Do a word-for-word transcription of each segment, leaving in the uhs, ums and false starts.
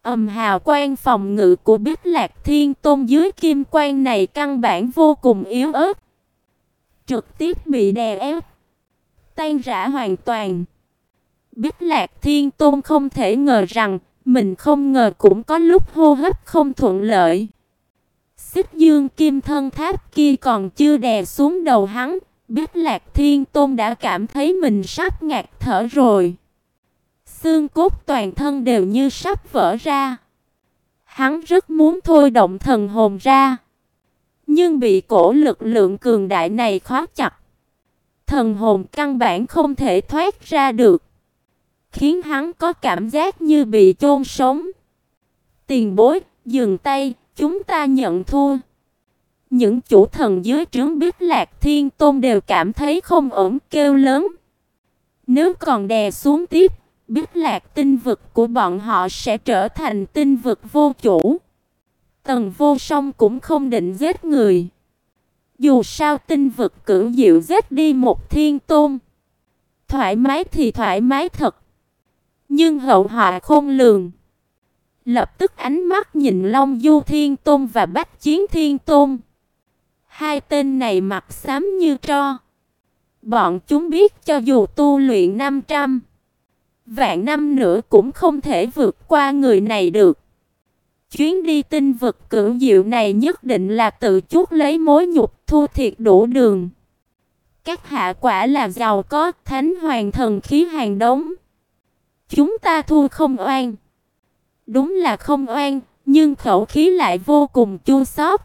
ầm hào quang phòng ngự của Bích Lạc Thiên Tôn dưới kim quang này căn bản vô cùng yếu ớt, trực tiếp bị đè ép, tan rã hoàn toàn. Bích Lạc Thiên Tôn không thể ngờ rằng mình không ngờ cũng có lúc hô hấp không thuận lợi. Xích Dương Kim Thân Tháp kia còn chưa đè xuống đầu hắn, Bích Lạc Thiên Tôn đã cảm thấy mình sắp ngạt thở rồi. Xương cốt toàn thân đều như sắp vỡ ra. Hắn rất muốn thôi động thần hồn ra, nhưng bị cổ lực lượng cường đại này khóa chặt. Thần hồn căn bản không thể thoát ra được, khiến hắn có cảm giác như bị chôn sống. Tiền bối, dừng tay, chúng ta nhận thua. Những chủ thần dưới trướng Bích Lạc Thiên Tôn đều cảm thấy không ổn, kêu lớn. Nếu còn đè xuống tiếp, Bích Lạc tinh vực của bọn họ sẽ trở thành tinh vực vô chủ. Tần Vô Song cũng không định giết người. Dù sao tinh vực cửu diệu giết đi một thiên tôn, thoải mái thì thoải mái thật, nhưng hậu họa khôn lường. Lập tức ánh mắt nhìn Long Du Thiên Tôn và Bách Chiến Thiên Tôn. Hai tên này mặt xám như tro. Bọn chúng biết cho dù tu luyện năm trăm vạn năm nữa cũng không thể vượt qua người này được. Chuyến đi tinh vực cửu diệu này nhất định là tự chuốc lấy mối nhục, thua thiệt đủ đường. Các hạ quả là giàu có, thánh hoàng thần khí hàng đống. Chúng ta thua không oan. Đúng là không oan, nhưng khẩu khí lại vô cùng chua xót.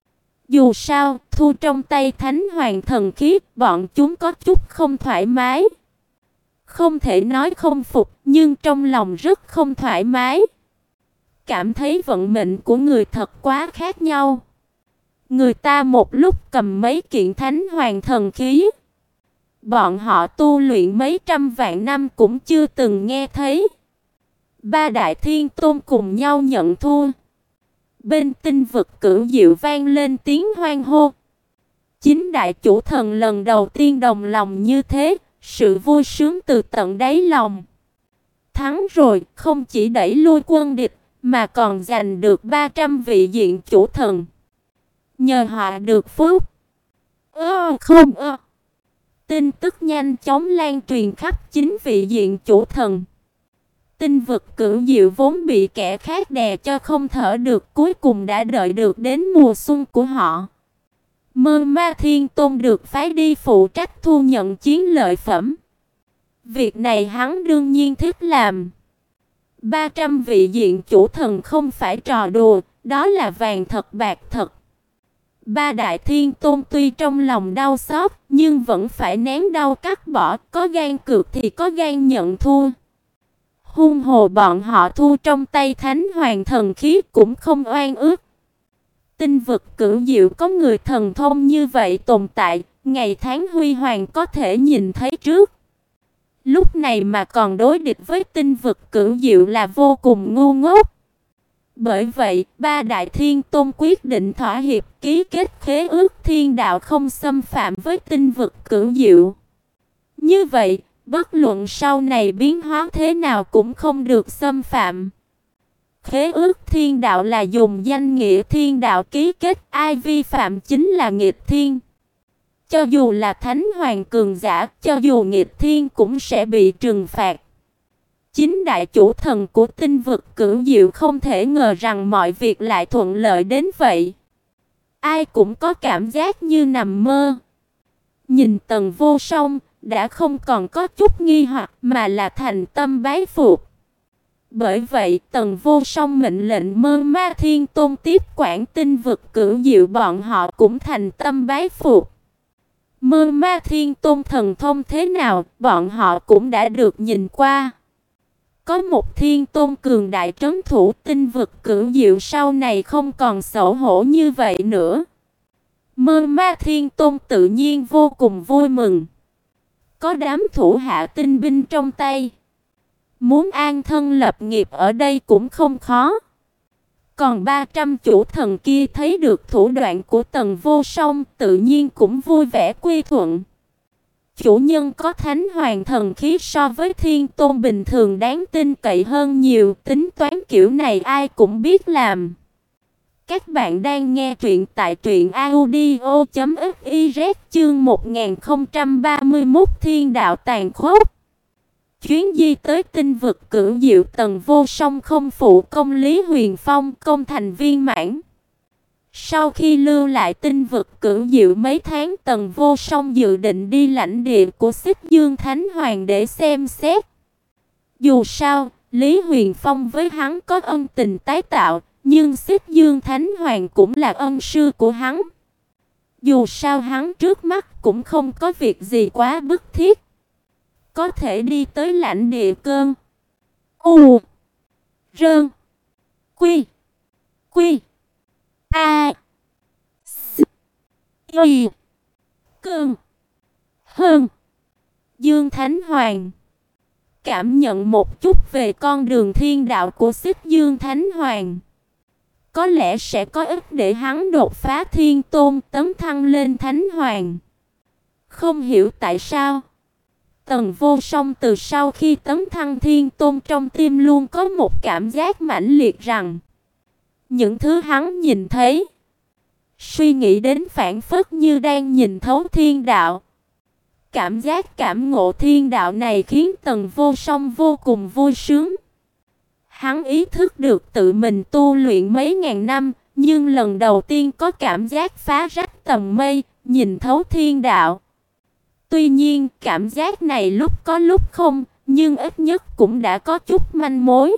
Dù sao, thua trong tay thánh hoàng thần khí, bọn chúng có chút không thoải mái. Không thể nói không phục, nhưng trong lòng rất không thoải mái. Cảm thấy vận mệnh của người thật quá khác nhau. Người ta một lúc cầm mấy kiện thánh hoàng thần khí, bọn họ tu luyện mấy trăm vạn năm cũng chưa từng nghe thấy. Ba đại thiên tôn cùng nhau nhận thua. Bên tinh vực cửu diệu vang lên tiếng hoan hô. Chính đại chủ thần lần đầu tiên đồng lòng như thế, sự vui sướng từ tận đáy lòng. Thắng rồi, không chỉ đẩy lui quân địch, mà còn giành được ba trăm vị diện chủ thần. Nhờ họ được phúc. Ơ không ơ. Tin tức nhanh chóng lan truyền khắp chính vị diện chủ thần. Tinh vực cửu diệu vốn bị kẻ khác đè cho không thở được, cuối cùng đã đợi được đến mùa xuân của họ. Mơ Ma Thiên Tôn được phái đi phụ trách thu nhận chiến lợi phẩm. Việc này hắn đương nhiên thích làm. ba trăm vị diện chủ thần không phải trò đùa, đó là vàng thật bạc thật. Ba đại thiên tôn tuy trong lòng đau xót, nhưng vẫn phải nén đau cắt bỏ, có gan cược thì có gan nhận thua. Hung hồ bọn họ thua trong tay thánh hoàng thần khí cũng không oan ức. Tinh vực cửu diệu có người thần thông như vậy tồn tại, ngày tháng huy hoàng có thể nhìn thấy trước. Lúc này mà còn đối địch với tinh vực cửu diệu là vô cùng ngu ngốc. Bởi vậy, ba đại thiên tôn quyết định thỏa hiệp, ký kết khế ước thiên đạo không xâm phạm với tinh vực cửu diệu. Như vậy, bất luận sau này biến hóa thế nào cũng không được xâm phạm. Khế ước thiên đạo là dùng danh nghĩa thiên đạo ký kết, ai vi phạm chính là nghịch thiên. Cho dù là thánh hoàng cường giả, cho dù nghịch thiên cũng sẽ bị trừng phạt. Chính đại chủ thần của tinh vực cửu diệu không thể ngờ rằng mọi việc lại thuận lợi đến vậy. Ai cũng có cảm giác như nằm mơ. Nhìn Tần Vô Song, đã không còn có chút nghi hoặc mà là thành tâm bái phục. Bởi vậy, Tần Vô Song mệnh lệnh Mơ Ma Thiên Tôn tiếp quản tinh vực cửu diệu, bọn họ cũng thành tâm bái phục. Mơ Ma Thiên Tôn thần thông thế nào, bọn họ cũng đã được nhìn qua. Có một thiên tôn cường đại trấn thủ, tinh vực cửu diệu sau này không còn xấu hổ như vậy nữa. Mơ Ma Thiên Tôn tự nhiên vô cùng vui mừng. Có đám thủ hạ tinh binh trong tay, muốn an thân lập nghiệp ở đây cũng không khó. Còn ba trăm chủ thần kia thấy được thủ đoạn của Tần Vô Song, tự nhiên cũng vui vẻ quy thuận. Chủ nhân có thánh hoàng thần khí so với thiên tôn bình thường đáng tin cậy hơn nhiều, tính toán kiểu này ai cũng biết làm. Các bạn đang nghe truyện tại truyện audio chấm fiz chương một nghìn không trăm ba mươi mốt Thiên đạo tàn khốc. Chuyến di tới tinh vực cửu diệu Tần Vô Song không phụ công Lý Huyền Phong công thành viên mãn. Sau khi lưu lại tinh vực cửu diệu mấy tháng, Tần Vô Song dự định đi lãnh địa của Xích Dương Thánh Hoàng để xem xét. Dù sao, Lý Huyền Phong với hắn có ân tình tái tạo, nhưng Xích Dương Thánh Hoàng cũng là ân sư của hắn. Dù sao hắn trước mắt cũng không có việc gì quá bức thiết. Có thể đi tới lãnh địa Cơn U Rơn Quy Quy A S Y Cơn Hơn Dương Thánh Hoàng, cảm nhận một chút về con đường thiên đạo của Xích Dương Thánh Hoàng. Có lẽ sẽ có ích để hắn đột phá thiên tôn, tấn thăng lên Thánh Hoàng. Không hiểu tại sao Tần Vô Song từ sau khi tấn thăng thiên tôn trong tim luôn có một cảm giác mãnh liệt rằng những thứ hắn nhìn thấy, suy nghĩ đến phảng phất như đang nhìn thấu thiên đạo. Cảm giác cảm ngộ thiên đạo này khiến Tần Vô Song vô cùng vui sướng. Hắn ý thức được tự mình tu luyện mấy ngàn năm, nhưng lần đầu tiên có cảm giác phá rách tầng mây, nhìn thấu thiên đạo. Tuy nhiên, cảm giác này lúc có lúc không, nhưng ít nhất cũng đã có chút manh mối.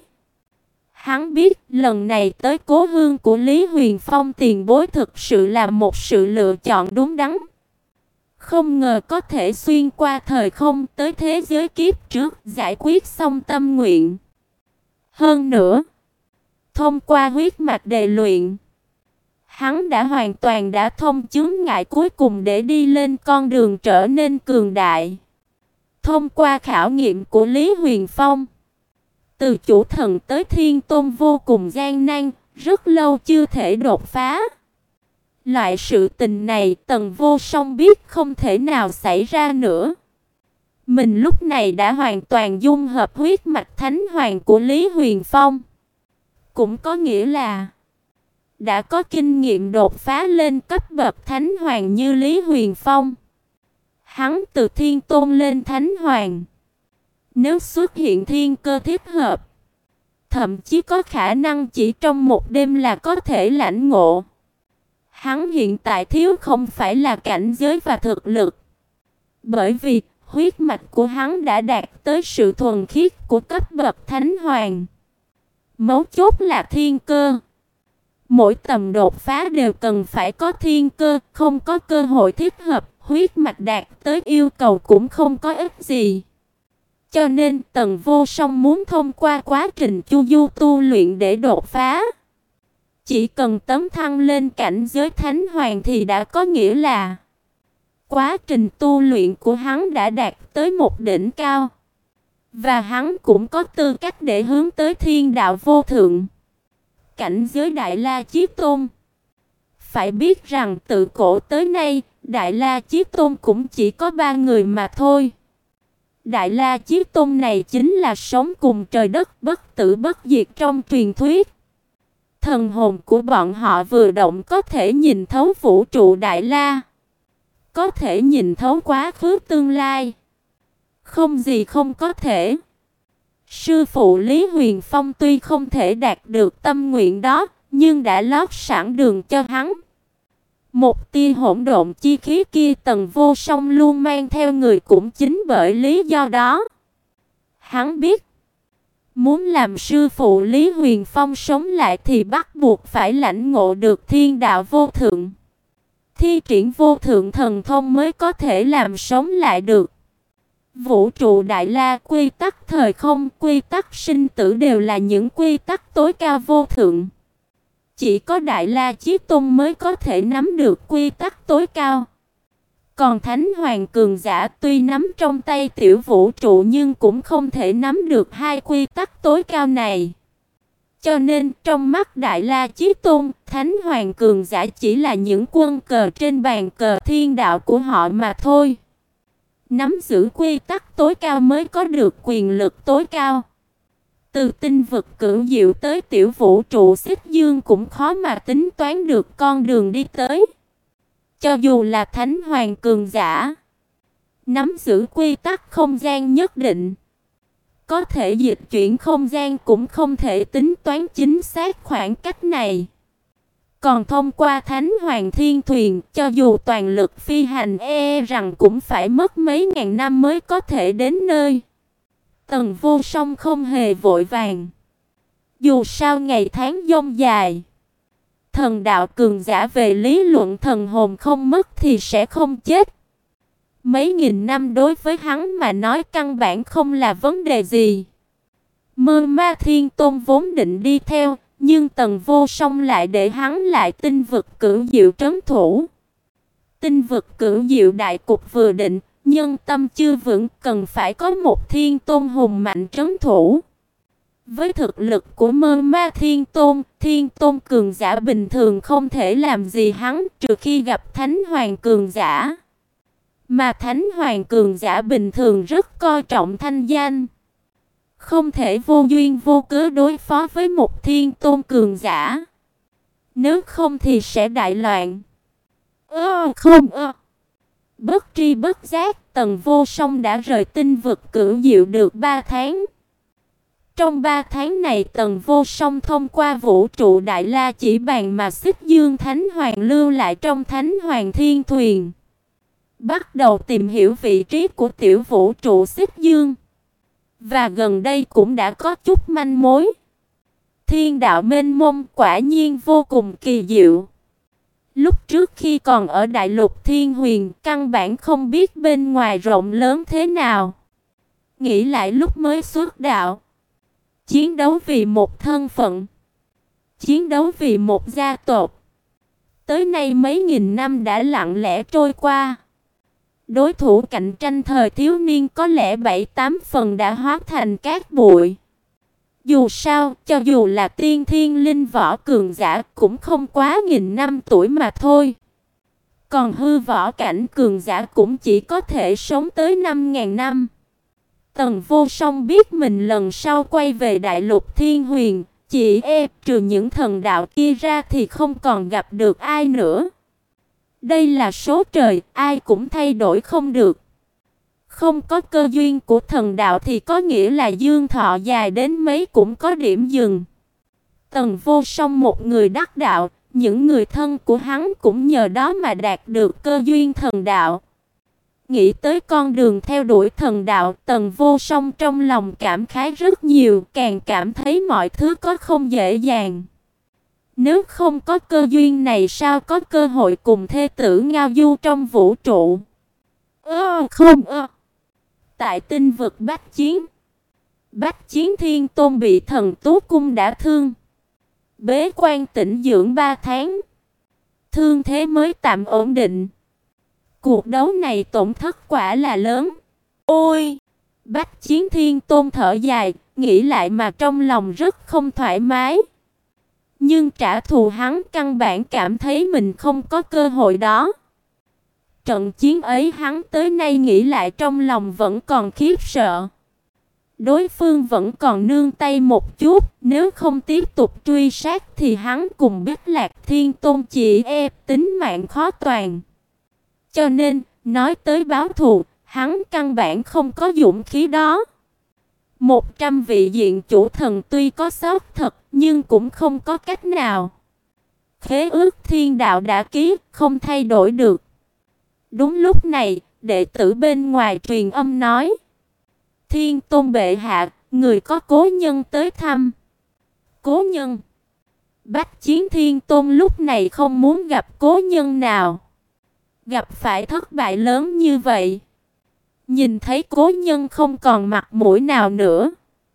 Hắn biết lần này tới cố hương của Lý Huyền Phong tiền bối thực sự là một sự lựa chọn đúng đắn. Không ngờ có thể xuyên qua thời không tới thế giới kiếp trước, giải quyết xong tâm nguyện. Hơn nữa, thông qua huyết mạch đề luyện, hắn đã hoàn toàn đã thông chướng ngại cuối cùng để đi lên con đường trở nên cường đại. Thông qua khảo nghiệm của Lý Huyền Phong, từ chủ thần tới thiên tôn vô cùng gian nan, rất lâu chưa thể đột phá. Loại sự tình này Tần Vô Song biết không thể nào xảy ra nữa. Mình lúc này đã hoàn toàn dung hợp huyết mạch thánh hoàng của Lý Huyền Phong. Cũng có nghĩa là đã có kinh nghiệm đột phá lên cấp bậc thánh hoàng như Lý Huyền Phong. Hắn từ thiên tôn lên thánh hoàng. Nếu xuất hiện thiên cơ thích hợp, thậm chí có khả năng chỉ trong một đêm là có thể lãnh ngộ. Hắn hiện tại thiếu không phải là cảnh giới và thực lực, bởi vì huyết mạch của hắn đã đạt tới sự thuần khiết của cấp bậc thánh hoàng. Mấu chốt là thiên cơ. Mỗi tầm đột phá đều cần phải có thiên cơ, không có cơ hội thích hợp, huyết mạch đạt tới yêu cầu cũng không có ích gì. Cho nên Tần Vô Song muốn thông qua quá trình chu du tu luyện để đột phá. Chỉ cần tấn thăng lên cảnh giới thánh hoàng thì đã có nghĩa là quá trình tu luyện của hắn đã đạt tới một đỉnh cao. Và hắn cũng có tư cách để hướng tới thiên đạo vô thượng, cảnh giới Đại La Chí Tôn. Phải biết rằng tự cổ tới nay, Đại La Chí Tôn cũng chỉ có ba người mà thôi. Đại La Chí Tôn này chính là sống cùng trời đất, bất tử bất diệt trong truyền thuyết. Thần hồn của bọn họ vừa động có thể nhìn thấu vũ trụ Đại La, có thể nhìn thấu quá khứ tương lai. Không gì không có thể. Sư phụ Lý Huyền Phong tuy không thể đạt được tâm nguyện đó, nhưng đã lót sẵn đường cho hắn. Một tia hỗn độn chi khí kia Tần Vô Song luôn mang theo người cũng chính bởi lý do đó. Hắn biết, muốn làm sư phụ Lý Huyền Phong sống lại thì bắt buộc phải lãnh ngộ được thiên đạo vô thượng. Thi triển vô thượng thần thông mới có thể làm sống lại được. Vũ trụ Đại La, quy tắc thời không, quy tắc sinh tử đều là những quy tắc tối cao vô thượng. Chỉ có Đại La Chí Tôn mới có thể nắm được quy tắc tối cao. Còn Thánh Hoàng cường giả tuy nắm trong tay tiểu vũ trụ nhưng cũng không thể nắm được hai quy tắc tối cao này. Cho nên trong mắt Đại La Chí Tôn, Thánh Hoàng cường giả chỉ là những quân cờ trên bàn cờ thiên đạo của họ mà thôi. Nắm giữ quy tắc tối cao mới có được quyền lực tối cao. Từ tinh vực cửu diệu tới tiểu vũ trụ xích dương cũng khó mà tính toán được con đường đi tới. Cho dù là thánh hoàng cường giả, nắm giữ quy tắc không gian nhất định, có thể dịch chuyển không gian cũng không thể tính toán chính xác khoảng cách này. Còn thông qua thánh hoàng thiên thuyền, cho dù toàn lực phi hành e rằng cũng phải mất mấy ngàn năm mới có thể đến nơi. Tần Vô Song không hề vội vàng. Dù sao ngày tháng dông dài, thần đạo cường giả về lý luận thần hồn không mất thì sẽ không chết. Mấy nghìn năm đối với hắn mà nói căn bản không là vấn đề gì. Mơ Ma Thiên Tôn vốn định đi theo, nhưng Tần Vô Song lại để hắn lại tinh vực cửu diệu trấn thủ. Tinh vực cửu diệu đại cục vừa định, nhân tâm chưa vững, cần phải có một Thiên Tôn hùng mạnh trấn thủ. Với thực lực của Mơ Ma Thiên Tôn, Thiên Tôn cường giả bình thường không thể làm gì hắn, trừ khi gặp Thánh Hoàng cường giả. Mà Thánh Hoàng cường giả bình thường rất coi trọng thanh danh, không thể vô duyên vô cớ đối phó với một Thiên Tôn cường giả. Nếu không thì sẽ đại loạn. Ơ không ơ. Bất tri bất giác, Tần Vô Song đã rời tinh vực cửu diệu được ba tháng. Trong ba tháng này Tần Vô Song thông qua vũ trụ Đại La Chỉ Bàn mà Xích Dương Thánh Hoàng lưu lại trong Thánh Hoàng Thiên Thuyền, bắt đầu tìm hiểu vị trí của tiểu vũ trụ Xích Dương. Và gần đây cũng đã có chút manh mối. Thiên đạo mênh mông quả nhiên vô cùng kỳ diệu. Lúc trước khi còn ở Đại Lục Thiên Huyền, căn bản không biết bên ngoài rộng lớn thế nào. Nghĩ lại lúc mới xuất đạo, chiến đấu vì một thân phận, chiến đấu vì một gia tộc. Tới nay mấy nghìn năm đã lặng lẽ trôi qua. Đối thủ cạnh tranh thời thiếu niên có lẽ bảy tám phần đã hóa thành cát bụi. Dù sao, cho dù là tiên thiên linh võ cường giả cũng không quá nghìn năm tuổi mà thôi. Còn hư võ cảnh cường giả cũng chỉ có thể sống tới năm ngàn năm. Tần Vô Song biết mình lần sau quay về Đại Lục Thiên Huyền, chỉ e trừ những thần đạo kia ra thì không còn gặp được ai nữa. Đây là số trời, ai cũng thay đổi không được. Không có cơ duyên của thần đạo thì có nghĩa là dương thọ dài đến mấy cũng có điểm dừng. Tần Vô Song một người đắc đạo, những người thân của hắn cũng nhờ đó mà đạt được cơ duyên thần đạo. Nghĩ tới con đường theo đuổi thần đạo, Tần Vô Song trong lòng cảm khái rất nhiều, càng cảm thấy mọi thứ có không dễ dàng. Nếu không có cơ duyên này sao có cơ hội cùng thê tử ngao du trong vũ trụ? Ơ không ơ. Tại tinh vực Bách Chiến, Bách Chiến Thiên Tôn bị thần Tú Cung đã thương, bế quan tĩnh dưỡng ba tháng, thương thế mới tạm ổn định. Cuộc đấu này tổn thất quả là lớn. Ôi! Bách Chiến Thiên Tôn thở dài, nghĩ lại mà trong lòng rất không thoải mái. Nhưng trả thù hắn căn bản cảm thấy mình không có cơ hội đó. Trận chiến ấy hắn tới nay nghĩ lại trong lòng vẫn còn khiếp sợ. Đối phương vẫn còn nương tay một chút, nếu không tiếp tục truy sát thì hắn cùng Bích Lạc Thiên Tôn chỉ e tính mạng khó toàn. Cho nên, nói tới báo thù, hắn căn bản không có dũng khí đó. Một trăm vị diện chủ thần tuy có sót thật, nhưng cũng không có cách nào. Khế ước thiên đạo đã ký, không thay đổi được. Đúng lúc này, đệ tử bên ngoài truyền âm nói: Thiên Tôn bệ hạ, người có cố nhân tới thăm. Cố nhân? Bách Chiến Thiên Tôn lúc này không muốn gặp cố nhân nào. Gặp phải thất bại lớn như vậy, nhìn thấy cố nhân không còn mặt mũi nào nữa.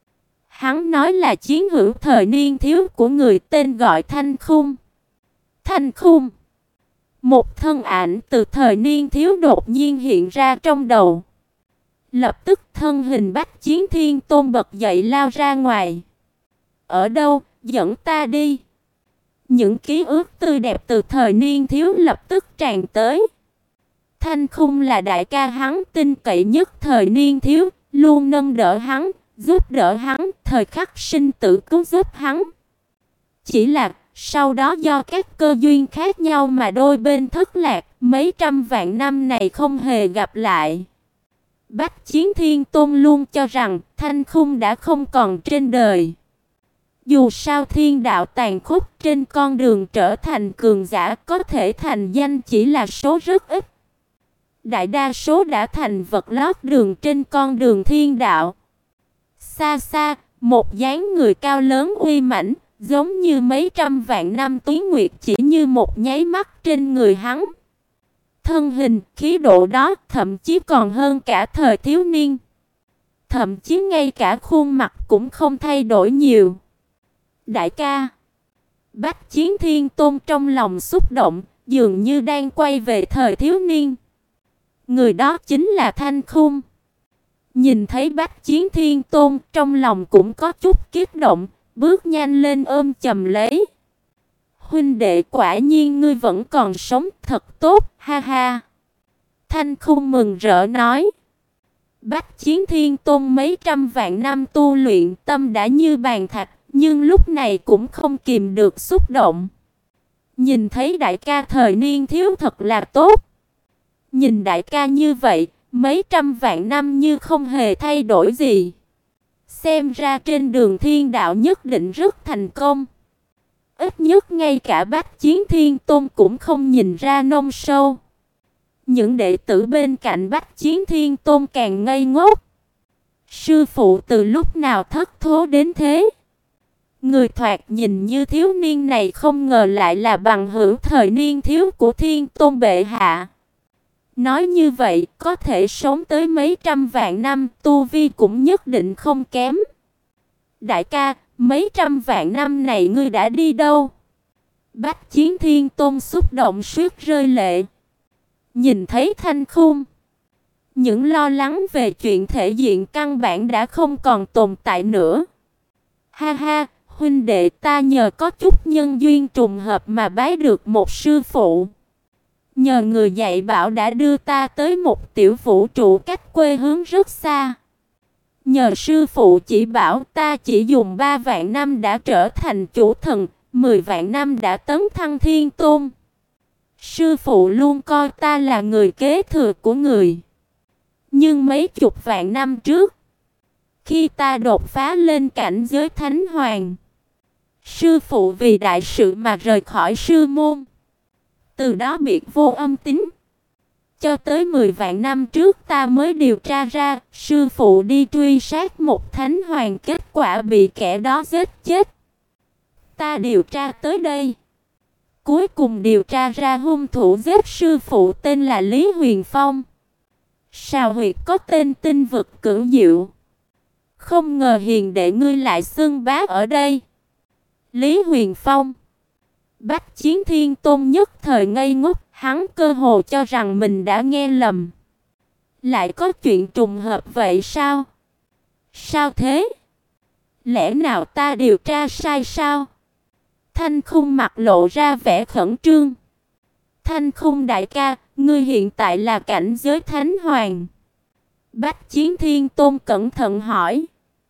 Hắn nói là chiến hữu thời niên thiếu của người tên gọi Thanh Khung. Thanh Khung. Một thân ảnh từ thời niên thiếu đột nhiên hiện ra trong đầu. Lập tức thân hình Bách Chiến Thiên Tôn bật dậy lao ra ngoài. Ở đâu, dẫn ta đi. Những ký ức tươi đẹp từ thời niên thiếu lập tức tràn tới. Thanh Khung là đại ca hắn tin cậy nhất thời niên thiếu, luôn nâng đỡ hắn, giúp đỡ hắn, thời khắc sinh tử cứu giúp hắn. Chỉ là sau đó do các cơ duyên khác nhau mà đôi bên thất lạc, mấy trăm vạn năm này không hề gặp lại. Bách Chiến Thiên Tôn luôn cho rằng Thanh Khung đã không còn trên đời. Dù sao thiên đạo tàn khốc, trên con đường trở thành cường giả có thể thành danh chỉ là số rất ít. Đại đa số đã thành vật lót đường trên con đường thiên đạo. Xa xa, một dáng người cao lớn uy mãnh, giống như mấy trăm vạn năm tuế nguyệt chỉ như một nháy mắt trên người hắn. Thân hình, khí độ đó thậm chí còn hơn cả thời thiếu niên. Thậm chí ngay cả khuôn mặt cũng không thay đổi nhiều. Đại ca. Bách Chiến Thiên Tôn trong lòng xúc động, dường như đang quay về thời thiếu niên. Người đó chính là Thanh Khung. Nhìn thấy Bách Chiến Thiên Tôn, trong lòng cũng có chút kích động, bước nhanh lên ôm chầm lấy. Huynh đệ, quả nhiên ngươi vẫn còn sống, thật tốt, ha ha. Thanh Khung mừng rỡ nói. Bách Chiến Thiên Tôn mấy trăm vạn năm tu luyện, tâm đã như bàn thạch, nhưng lúc này cũng không kìm được xúc động. Nhìn thấy đại ca thời niên thiếu thật là tốt. Nhìn đại ca như vậy, mấy trăm vạn năm như không hề thay đổi gì. Xem ra trên đường thiên đạo nhất định rất thành công. Ít nhất ngay cả Bách Chiến Thiên Tôn cũng không nhìn ra nông sâu. Những đệ tử bên cạnh Bách Chiến Thiên Tôn càng ngây ngốc. Sư phụ từ lúc nào thất thố đến thế? Người thoạt nhìn như thiếu niên này không ngờ lại là bằng hữu thời niên thiếu của Thiên Tôn bệ hạ. Nói như vậy, có thể sống tới mấy trăm vạn năm, tu vi cũng nhất định không kém. Đại ca, mấy trăm vạn năm này ngươi đã đi đâu? Bách Chiến Thiên Tôn xúc động suýt rơi lệ. Nhìn thấy Thanh Khung, những lo lắng về chuyện thể diện căn bản đã không còn tồn tại nữa. Ha ha, huynh đệ, ta nhờ có chút nhân duyên trùng hợp mà bái được một sư phụ. Nhờ người dạy bảo đã đưa ta tới một tiểu vũ trụ cách quê hướng rất xa. Nhờ sư phụ chỉ bảo, ta chỉ dùng ba vạn năm đã trở thành chủ thần, mười vạn năm đã tấn thăng thiên tôn. Sư phụ luôn coi ta là người kế thừa của người. Nhưng mấy chục vạn năm trước, khi ta đột phá lên cảnh giới thánh hoàng, sư phụ vì đại sự mà rời khỏi sư môn. Từ đó biệt vô âm tín. Cho tới mười vạn năm trước ta mới điều tra ra, sư phụ đi truy sát một thánh hoàng, kết quả bị kẻ đó giết chết. Ta điều tra tới đây, cuối cùng điều tra ra hung thủ giết sư phụ tên là Lý Huyền Phong. Sào huyệt có tên tinh vực cửu diệu. Không ngờ hiền đệ ngươi lại xưng bá ở đây. Lý Huyền Phong. Bách Chiến Thiên Tôn nhất thời ngây ngốc, hắn cơ hồ cho rằng mình đã nghe lầm. Lại có chuyện trùng hợp vậy sao? Sao thế? Lẽ nào ta điều tra sai sao? Thanh Khung mặt lộ ra vẻ khẩn trương. Thanh Khung đại ca, ngươi hiện tại là cảnh giới thánh hoàng. Bách Chiến Thiên Tôn cẩn thận hỏi.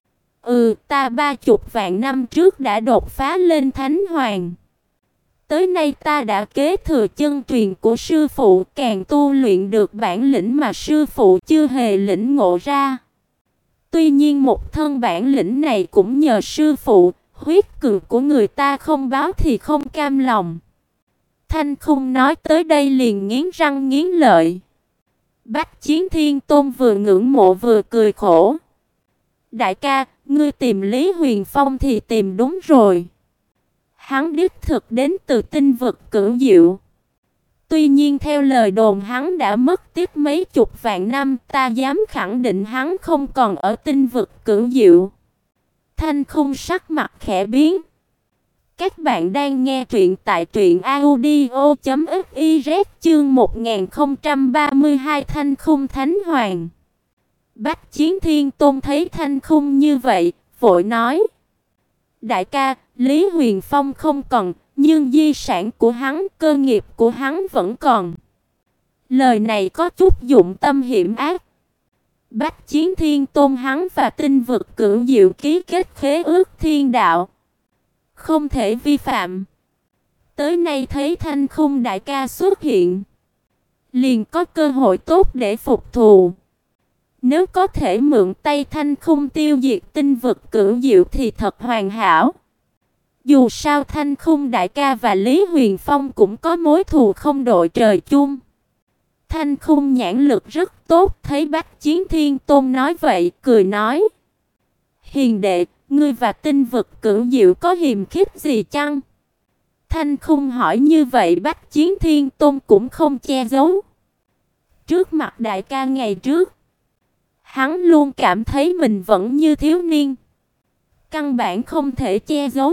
Ừ, ta ba chục vạn năm trước đã đột phá lên thánh hoàng. Tới nay ta đã kế thừa chân truyền của sư phụ, càng tu luyện được bản lĩnh mà sư phụ chưa hề lĩnh ngộ ra. Tuy nhiên một thân bản lĩnh này cũng nhờ sư phụ, huyết cường của người ta không báo thì không cam lòng. Thanh Khung nói tới đây liền nghiến răng nghiến lợi. Bách Chiến Thiên Tôn vừa ngưỡng mộ vừa cười khổ. Đại ca, ngươi tìm Lý Huyền Phong thì tìm đúng rồi. Hắn đích thực đến từ tinh vực cửu diệu. Tuy nhiên theo lời đồn hắn đã mất tiếp mấy chục vạn năm, ta dám khẳng định hắn không còn ở tinh vực cửu diệu. Thanh Khung sắc mặt khẽ biến. Các bạn đang nghe truyện tại truyện audio chấm fiz chương một nghìn không trăm ba mươi hai Thanh Khung Thánh Hoàng. Bách Chiến Thiên Tôn thấy Thanh Khung như vậy, vội nói. Đại ca, Lý Huyền Phong không còn, nhưng di sản của hắn, cơ nghiệp của hắn vẫn còn. Lời này có chút dụng tâm hiểm ác. Bách Chiến Thiên Tôn hắn và Tinh Vực Cửu Diệu ký kết khế ước thiên đạo, không thể vi phạm. Tới nay thấy Thanh Khung đại ca xuất hiện, liền có cơ hội tốt để phục thù. Nếu có thể mượn tay Thanh Khung tiêu diệt Tinh Vực Cửu Diệu thì thật hoàn hảo. Dù sao Thanh Khung đại ca và Lý Huyền Phong cũng có mối thù không đội trời chung. Thanh Khung nhãn lực rất tốt, thấy Bách Chiến Thiên Tôn nói vậy, cười nói: "Hiền đệ, ngươi và Tinh Vực Cửu Diệu có hiềm khích gì chăng?" Thanh Khung hỏi như vậy, Bách Chiến Thiên Tôn cũng không che giấu. Trước mặt đại ca ngày trước, hắn luôn cảm thấy mình vẫn như thiếu niên, căn bản không thể che giấu.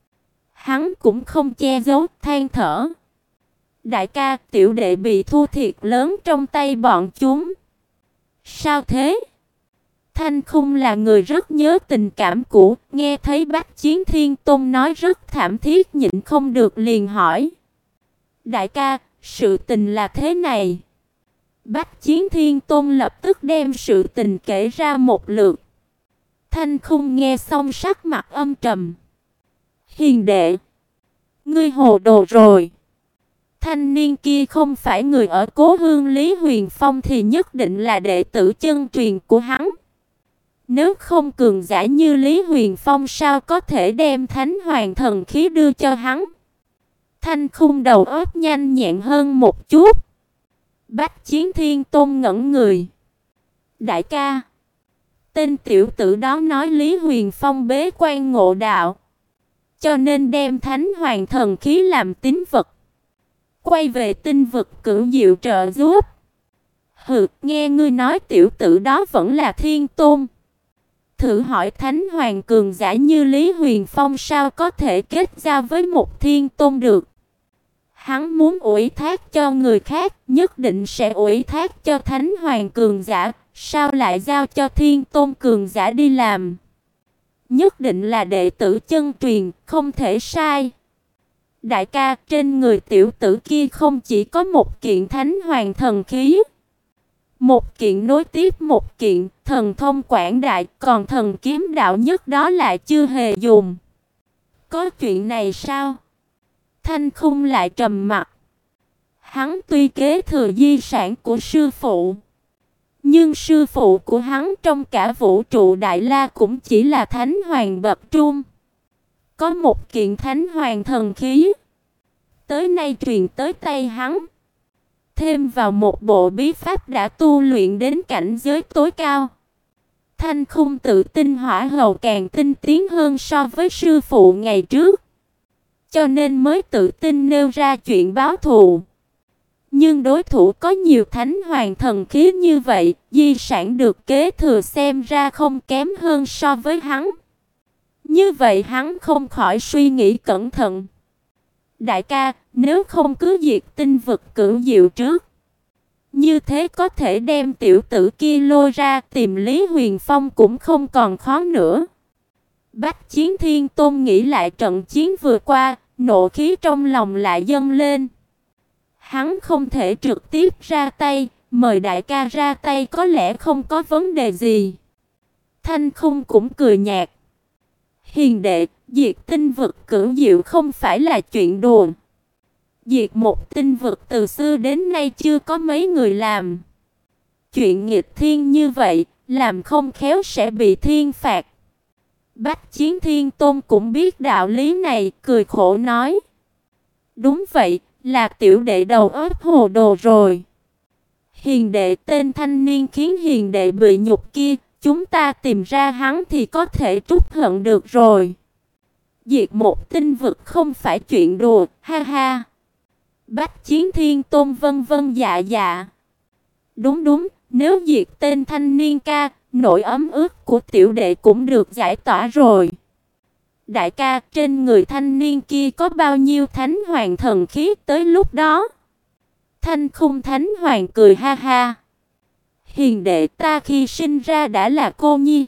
Hắn cũng không che giấu, than thở: "Đại ca, tiểu đệ bị thua thiệt lớn trong tay bọn chúng." "Sao thế?" Thanh Khung là người rất nhớ tình cảm cũ, nghe thấy Bách Chiến Thiên Tôn nói rất thảm thiết, nhịn không được liền hỏi: "Đại ca, sự tình là thế này." Bách Chiến Thiên Tôn lập tức đem sự tình kể ra một lượt. Thanh Khung nghe xong sắc mặt âm trầm: "Hiền đệ, ngươi hồ đồ rồi. Thanh niên kia không phải người ở cố hương Lý Huyền Phong thì nhất định là đệ tử chân truyền của hắn. Nếu không cường giả như Lý Huyền Phong sao có thể đem Thánh Hoàng thần khí đưa cho hắn?" Thanh Khung đầu óc nhanh nhẹn hơn một chút. Bách Chiến Thiên Tôn ngẩn người: "Đại ca, tên tiểu tử đó nói Lý Huyền Phong bế quan ngộ đạo, cho nên đem Thánh Hoàng thần khí làm tín vật, quay về Tinh Vực Cửu Diệu trợ giúp." "Hừ, nghe ngươi nói tiểu tử đó vẫn là thiên tôn. Thử hỏi Thánh Hoàng cường giả như Lý Huyền Phong sao có thể kết giao với một thiên tôn được? Hắn muốn ủy thác cho người khác, nhất định sẽ ủy thác cho Thánh Hoàng cường giả, sao lại giao cho thiên tôn cường giả đi làm? Nhất định là đệ tử chân truyền, không thể sai." "Đại ca, trên người tiểu tử kia không chỉ có một kiện Thánh Hoàng thần khí, một kiện nối tiếp một kiện, thần thông quảng đại, còn thần kiếm đạo nhất đó lại chưa hề dùng." "Có chuyện này sao?" Thanh Khung lại trầm mặc. Hắn tuy kế thừa di sản của sư phụ, nhưng sư phụ của hắn trong cả vũ trụ Đại La cũng chỉ là Thánh Hoàng bậc trung. Có một kiện Thánh Hoàng thần khí, tới nay truyền tới tay hắn, thêm vào một bộ bí pháp đã tu luyện đến cảnh giới tối cao. Thanh Khung tự tin hỏa hầu càng tinh tiến hơn so với sư phụ ngày trước, cho nên mới tự tin nêu ra chuyện báo thù. Nhưng đối thủ có nhiều Thánh Hoàng thần khí như vậy, di sản được kế thừa xem ra không kém hơn so với hắn. Như vậy hắn không khỏi suy nghĩ cẩn thận. "Đại ca, nếu không cứ diệt Tinh Vực Cửu Diệu trước, như thế có thể đem tiểu tử kia lôi ra, tìm Lý Huyền Phong cũng không còn khó nữa." Bách Chiến Thiên Tôn nghĩ lại trận chiến vừa qua, nộ khí trong lòng lại dâng lên. Hắn không thể trực tiếp ra tay, mời đại ca ra tay có lẽ không có vấn đề gì. Thanh Khung cũng cười nhạt: "Hiền đệ, diệt Tinh Vực Cửu Diệu không phải là chuyện đùa. Diệt một tinh vực từ xưa đến nay chưa có mấy người làm. Chuyện nghịch thiên như vậy, làm không khéo sẽ bị thiên phạt." Bách Chiến Thiên Tôn cũng biết đạo lý này, cười khổ nói: "Đúng vậy, là tiểu đệ đầu óc hồ đồ rồi. Hiền đệ, tên thanh niên khiến hiền đệ bị nhục kia, chúng ta tìm ra hắn thì có thể trút hận được rồi. Diệt một tinh vực không phải chuyện đùa, ha ha." Bách Chiến Thiên Tôn vân vân dạ dạ: "Đúng đúng, nếu diệt tên thanh niên ca, nỗi ấm ức của tiểu đệ cũng được giải tỏa rồi." "Đại ca, trên người thanh niên kia có bao nhiêu Thánh Hoàng thần khí tới lúc đó?" Thanh Khung Thánh Hoàng cười ha ha: "Hiền đệ, ta khi sinh ra đã là cô nhi,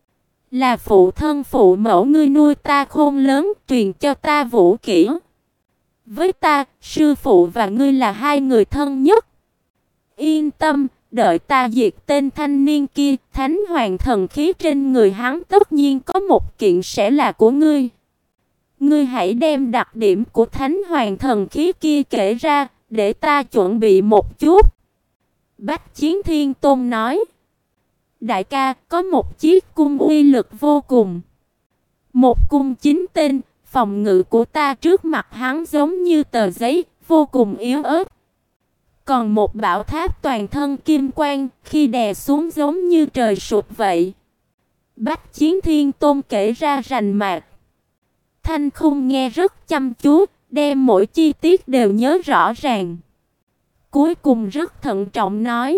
là phụ thân phụ mẫu ngươi nuôi ta khôn lớn, truyền cho ta vũ kỹ. Với ta, sư phụ và ngươi là hai người thân nhất. Yên tâm, đợi ta diệt tên thanh niên kia, thánh hoàng thần khí trên người hắn tất nhiên có một kiện sẽ là của ngươi. Ngươi hãy đem đặc điểm của thánh hoàng thần khí kia kể ra, để ta chuẩn bị một chút. Bách Chiến Thiên Tôn nói. Đại ca, có một chiếc cung uy lực vô cùng. Một cung chính tên, phòng ngự của ta trước mặt hắn giống như tờ giấy, vô cùng yếu ớt. Còn một bảo tháp toàn thân kim quang, khi đè xuống giống như trời sụp vậy. Bách Chiến Thiên Tôn kể ra rành mạch. Thanh Khung nghe rất chăm chú, đem mỗi chi tiết đều nhớ rõ ràng. Cuối cùng rất thận trọng nói: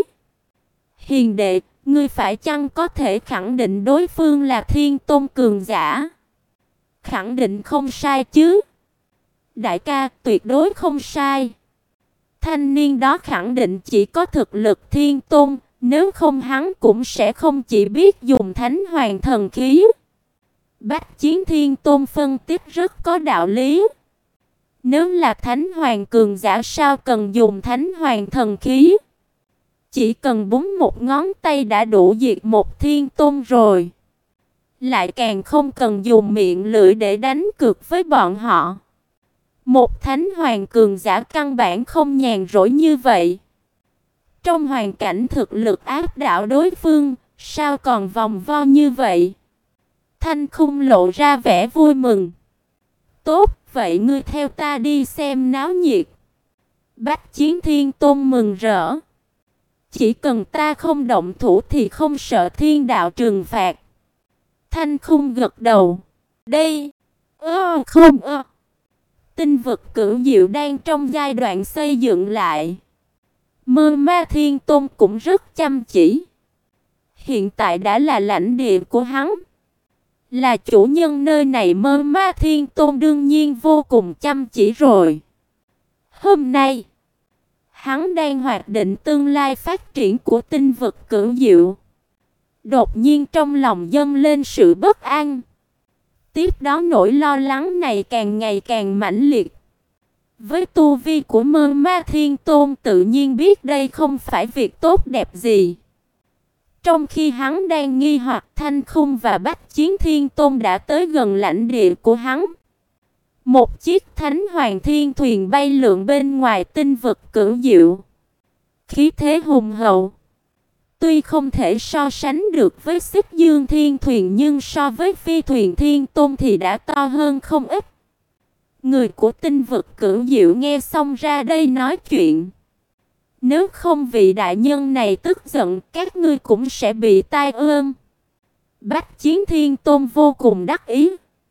Hiền đệ, ngươi phải chăng có thể khẳng định đối phương là Thiên Tôn cường giả? Khẳng định không sai chứ? Đại ca, tuyệt đối không sai. Thanh niên đó khẳng định chỉ có thực lực Thiên Tôn, nếu không hắn cũng sẽ không chỉ biết dùng Thánh Hoàng thần khí. Bách Chiến Thiên Tôn phân tích rất có đạo lý. Nếu là Thánh Hoàng cường giả sao cần dùng Thánh Hoàng thần khí? Chỉ cần búng một ngón tay đã đủ diệt một Thiên Tôn rồi. Lại càng không cần dùng miệng lưỡi để đánh cược với bọn họ. Một Thánh Hoàng cường giả căn bản không nhàn rỗi như vậy. Trong hoàn cảnh thực lực áp đảo đối phương, sao còn vòng vo như vậy? Thanh Khung lộ ra vẻ vui mừng. Tốt, vậy ngươi theo ta đi xem náo nhiệt. Bách Chiến Thiên Tôn mừng rỡ. Chỉ cần ta không động thủ thì không sợ thiên đạo trừng phạt. Thanh Khung gật đầu. Đây, ơ không ơ. Tinh vực cửu diệu đang trong giai đoạn xây dựng lại. Mơ Ma Thiên Tôn cũng rất chăm chỉ. Hiện tại đã là lãnh địa của hắn. Là chủ nhân nơi này, Mơ Ma Thiên Tôn đương nhiên vô cùng chăm chỉ rồi. Hôm nay, hắn đang hoạch định tương lai phát triển của tinh vực cửu diệu. Đột nhiên trong lòng dâng lên sự bất an. Tiếp đó nỗi lo lắng này càng ngày càng mãnh liệt. Với tu vi của Mơ Ma Thiên Tôn tự nhiên biết đây không phải việc tốt đẹp gì. Trong khi hắn đang nghi hoặc, Thanh Khung và Bách Chiến Thiên Tôn đã tới gần lãnh địa của hắn. Một chiếc Thánh Hoàng Thiên thuyền bay lượn bên ngoài tinh vực cửu diệu. Khí thế hùng hậu. Tuy không thể so sánh được với Xích Dương Thiên thuyền nhưng so với Phi thuyền Thiên Tôn thì đã to hơn không ít. Người của tinh vực cửu diệu nghe xong ra đây nói chuyện. Nếu không vị đại nhân này tức giận, các ngươi cũng sẽ bị tai ương. Bách Chiến Thiên Tôn vô cùng đắc ý.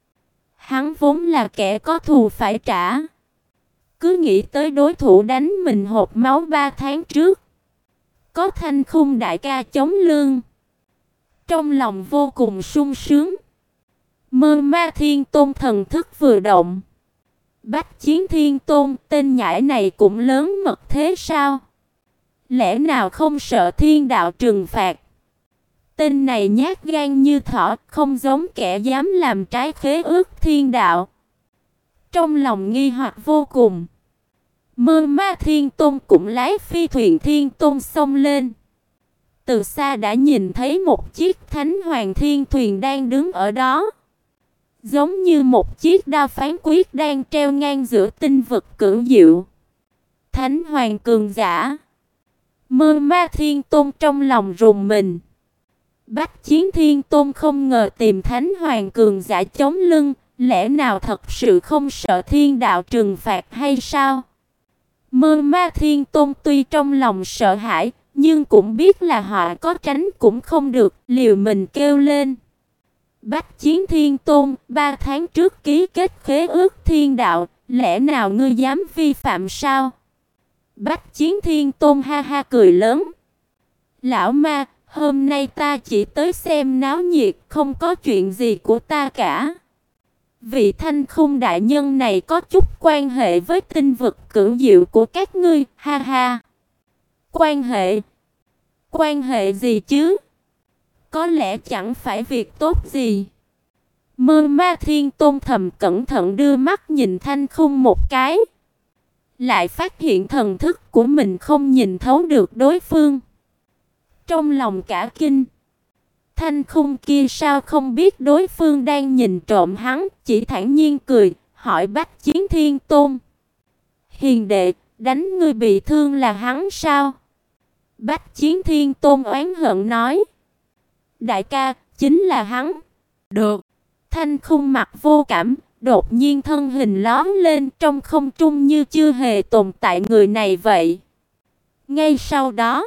Hắn vốn là kẻ có thù phải trả. Cứ nghĩ tới đối thủ đánh mình hộc máu ba tháng trước. Có Thanh Khung đại ca chống lưng. Trong lòng vô cùng sung sướng. Mơ Ma Thiên Tôn thần thức vừa động. Bách Chiến Thiên Tôn, tên nhãi này cũng lớn mật thế sao? Lẽ nào không sợ thiên đạo trừng phạt? Tên này nhát gan như thỏ, không giống kẻ dám làm trái khế ước thiên đạo. Trong lòng nghi hoặc vô cùng. Mơ Ma Thiên Tôn cũng lái Phi thuyền Thiên Tôn xông lên. Từ xa đã nhìn thấy một chiếc Thánh Hoàng Thiên thuyền đang đứng ở đó. Giống như một chiếc đao phán quyết đang treo ngang giữa tinh vực cửu diệu. Thánh Hoàng cường giả. Mơ Ma Thiên Tôn trong lòng rùng mình. Bách Chiến Thiên Tôn không ngờ tìm Thánh Hoàng cường giả chống lưng. Lẽ nào thật sự không sợ thiên đạo trừng phạt hay sao? Mơ Ma Thiên Tôn tuy trong lòng sợ hãi, nhưng cũng biết là họ có tránh cũng không được, liều mình kêu lên. Bách Chiến Thiên Tôn, ba tháng trước ký kết khế ước thiên đạo, lẽ nào ngươi dám vi phạm sao? Bách Chiến Thiên Tôn ha ha cười lớn. Lão ma, hôm nay ta chỉ tới xem náo nhiệt, không có chuyện gì của ta cả. Vị Thanh Khung đại nhân này có chút quan hệ với tinh vực cửu diệu của các ngươi, ha ha. Quan hệ? Quan hệ gì chứ? Có lẽ chẳng phải việc tốt gì. Mơ Ma Thiên Tôn thầm cẩn thận đưa mắt nhìn Thanh Khung một cái. lại phát hiện thần thức của mình không nhìn thấu được đối phương. Trong lòng cả kinh, Thanh Khung kia sao không biết đối phương đang nhìn trộm hắn, chỉ thản nhiên cười, hỏi Bách Chiến Thiên Tôn: "Hiền đệ, đánh ngươi bị thương là hắn sao?" Bách Chiến Thiên Tôn oán hận nói: "Đại ca, chính là hắn." "Được." Thanh Khung mặt vô cảm, đột nhiên thân hình lóe lên trong không trung như chưa hề tồn tại người này vậy. Ngay sau đó,